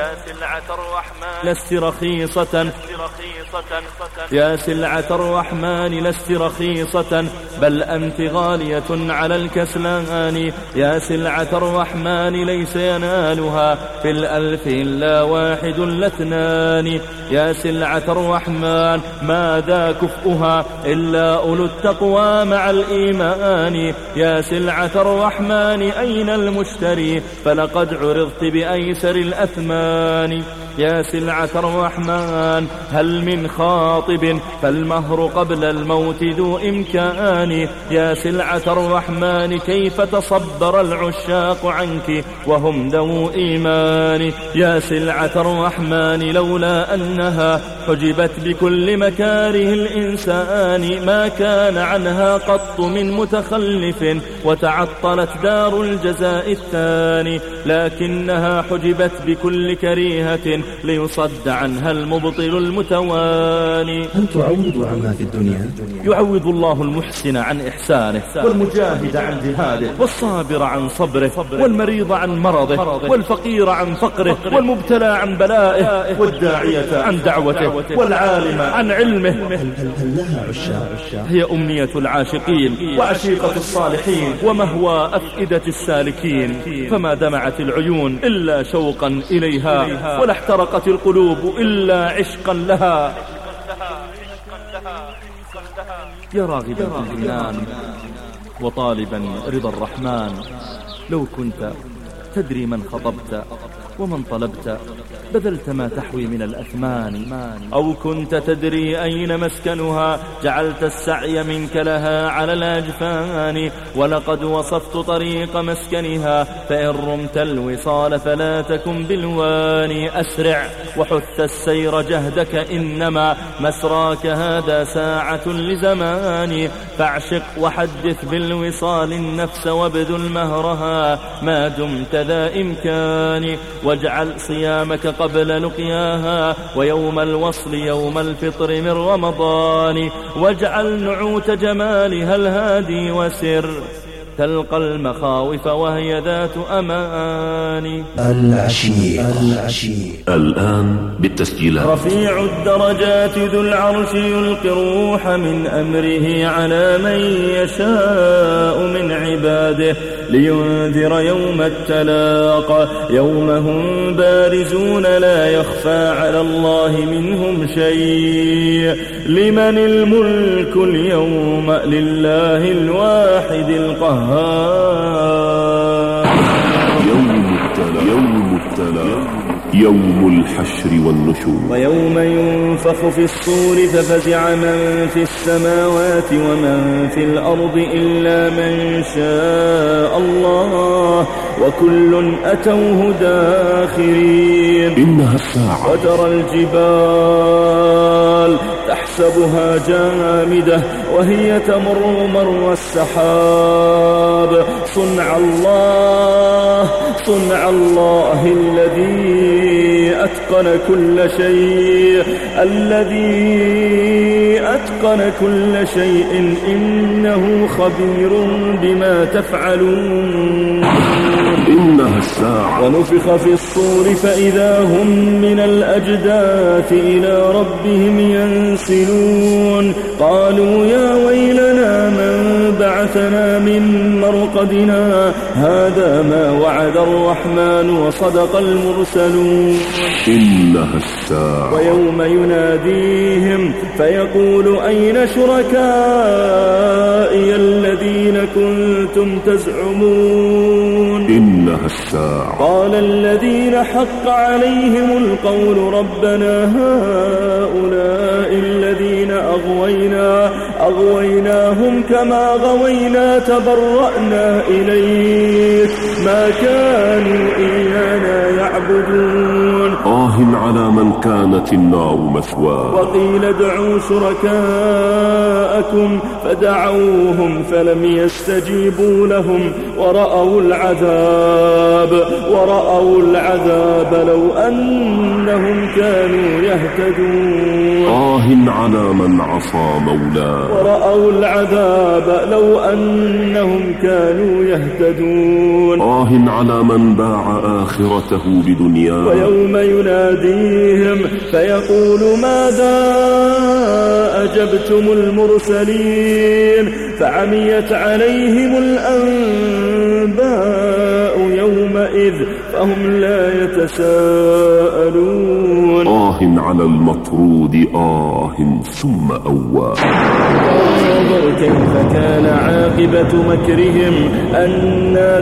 لست رخيصة، يا سلعة الرحمن لست رخيصة، بل أنت غالية على الكسلان. يا سلعة الرحمن ليس ينالها في الألف إلا واحد لاثنان. يا سلعة الرحمن ماذا كفؤها إلا أولو التقوى مع الإيمان. يا سلعة الرحمن أين المشتري فلقد عرضت بأيسر الأثمان. يا سلعة الرحمن هل من خاطب فالمهر قبل الموت ذو إمكان. يا سلعة الرحمن كيف تصبر العشاق عنك وهم ذو إيمان. يا سلعة الرحمن لولا أنها حجبت بكل مكاره الإنسان ما كان عنها قط من متخلف وتعطلت دار الجزاء الثاني. لكنها حجبت بكل كريهة ليصد عنها المبطل المتواني. هل تعوض عما في الدنيا؟ يعوض الله المحسن عن إحسانه، والمجاهد عن جهاده، والصابر عن صبره، والمريض عن مرضه، والفقير عن فقره، والمبتلى عن بلائه، والداعية عن دعوته، والعالم عن علمه. هل لها عشاق؟ هي أمنية العاشقين وعشيقة الصالحين ومهوى أفئدة السالكين. فما دمعت العيون إلا شوقا إليها، ولا احترقت القلوب إلا عشقا لها. يا راغبا في الجنان وطالبا رضا الرحمن، لو كنت تدري من خطبت ومن طلبت بذلت ما تحوي من الأثمان. أو كنت تدري أين مسكنها جعلت السعي منك لها على الأجفان. ولقد وصفت طريق مسكنها فإن رمت الوصال فلا تكن بالوان. أسرع وحث السير جهدك إنما مسراك هذا ساعة لزمان. فاعشق وحدث بالوصال النفس وابذل مهرها ما دمت ذا إمكان. واجعل صيامك قبل لقياها ويوم الوصل يوم الفطر من رمضان. واجعل نعوت جمالها الهادي وسر تلقى المخاوف وهي ذات أمان. العشيق الآن بالتسجيلات. رفيع الدرجات ذو العرش يلقي الروح من أمره على من يشاء من عباده لينذر يوم التلاق. يوم هم بارزون لا يخفى على الله منهم شيء. لمن الملك اليوم لله الواحد القهار. يوم التلاق يوم الحشر والنشور. ويوم ينفخ في الصور ففزع من في السماوات ومن في الأرض إلا من شاء الله وكل أتوه داخرين. إنها الساعة. وترى الجبال تحسبها جامدة وهي تمر مر السحاب. صنع الله الذي أتقن كل شيء إنه خبير بما تفعلون. إنها الساعة. ونفخ في الصور فإذا هم من الأجداث إلى ربهم ينسلون. قالوا يا ويلنا من بعثنا من مرقدنا هذا ما وعد الرحمن وصدق المرسلون. إنها الساعة. ويوم يناديهم فيقول أين شركائي الذين كنتم تزعمون. إنها الساعة. قال الذين حق عليهم القول ربنا هؤلاء الذين أغويناهم كما غوينا تبرأنا إليك ما كانوا إيانا يعبدون. على من كانت النار مثواه. وقيل ادعوا شركاءكم فدعوهم فلم يستجيبوا لهم ورأوا العذاب لو أنهم كانوا يهتدون. على من عصى مولاه. ورأوا العذاب لو أنهم كانوا يهتدون. على من باع آخرته بدنياه. ويوم يناديهم فيقول ماذا أجبتم المرسلين فعميت عليهم الأنباء يومئذ فهم لا يتساءلون. على المطرود ثم أواه. انظر كيف كان عاقبة مكرهم أنا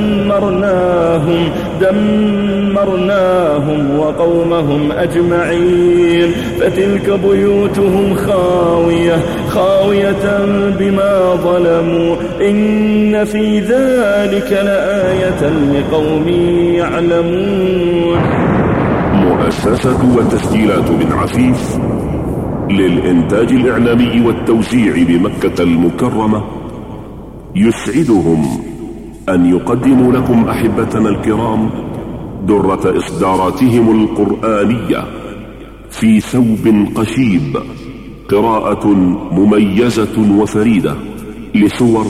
دمرناهم وقومهم أجمعين فتلك بيوتهم خاوية بما ظلموا إن في ذلك لآية لقوم يعلمون. مؤسسة وتسجيلات بن عفيف للإنتاج الإعلامي والتوزيع بمكة المكرمة يسعدهم أن يقدموا لكم أحبتنا الكرام درة إصداراتهم القرآنية في ثوب قشيب، قراءة مميزة وفريدة لسور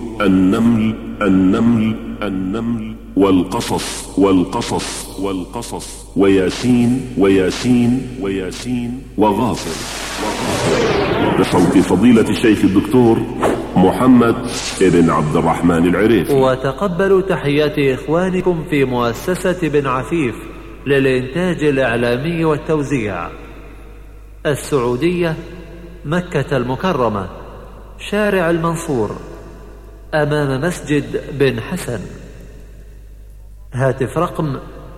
النمل والقصص وياسين وغافر بصوت فضيلة الشيخ الدكتور محمد بن عبد الرحمن العريفي. وتقبلوا تحيات إخوانكم في مؤسسة بن عفيف للإنتاج الإعلامي والتوزيع، السعودية، مكة المكرمة، شارع المنصور، أمام مسجد بن حسن. هاتف رقم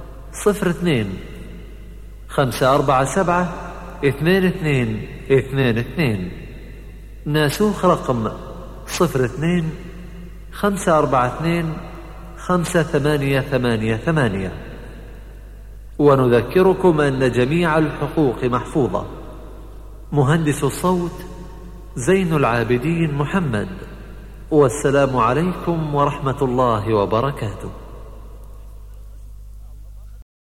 02-547-2222. ناسوخ رقم 02-542-5888. ونذكركم أن جميع الحقوق محفوظة. مهندس الصوت زين العابدين محمد. والسلام عليكم ورحمة الله وبركاته.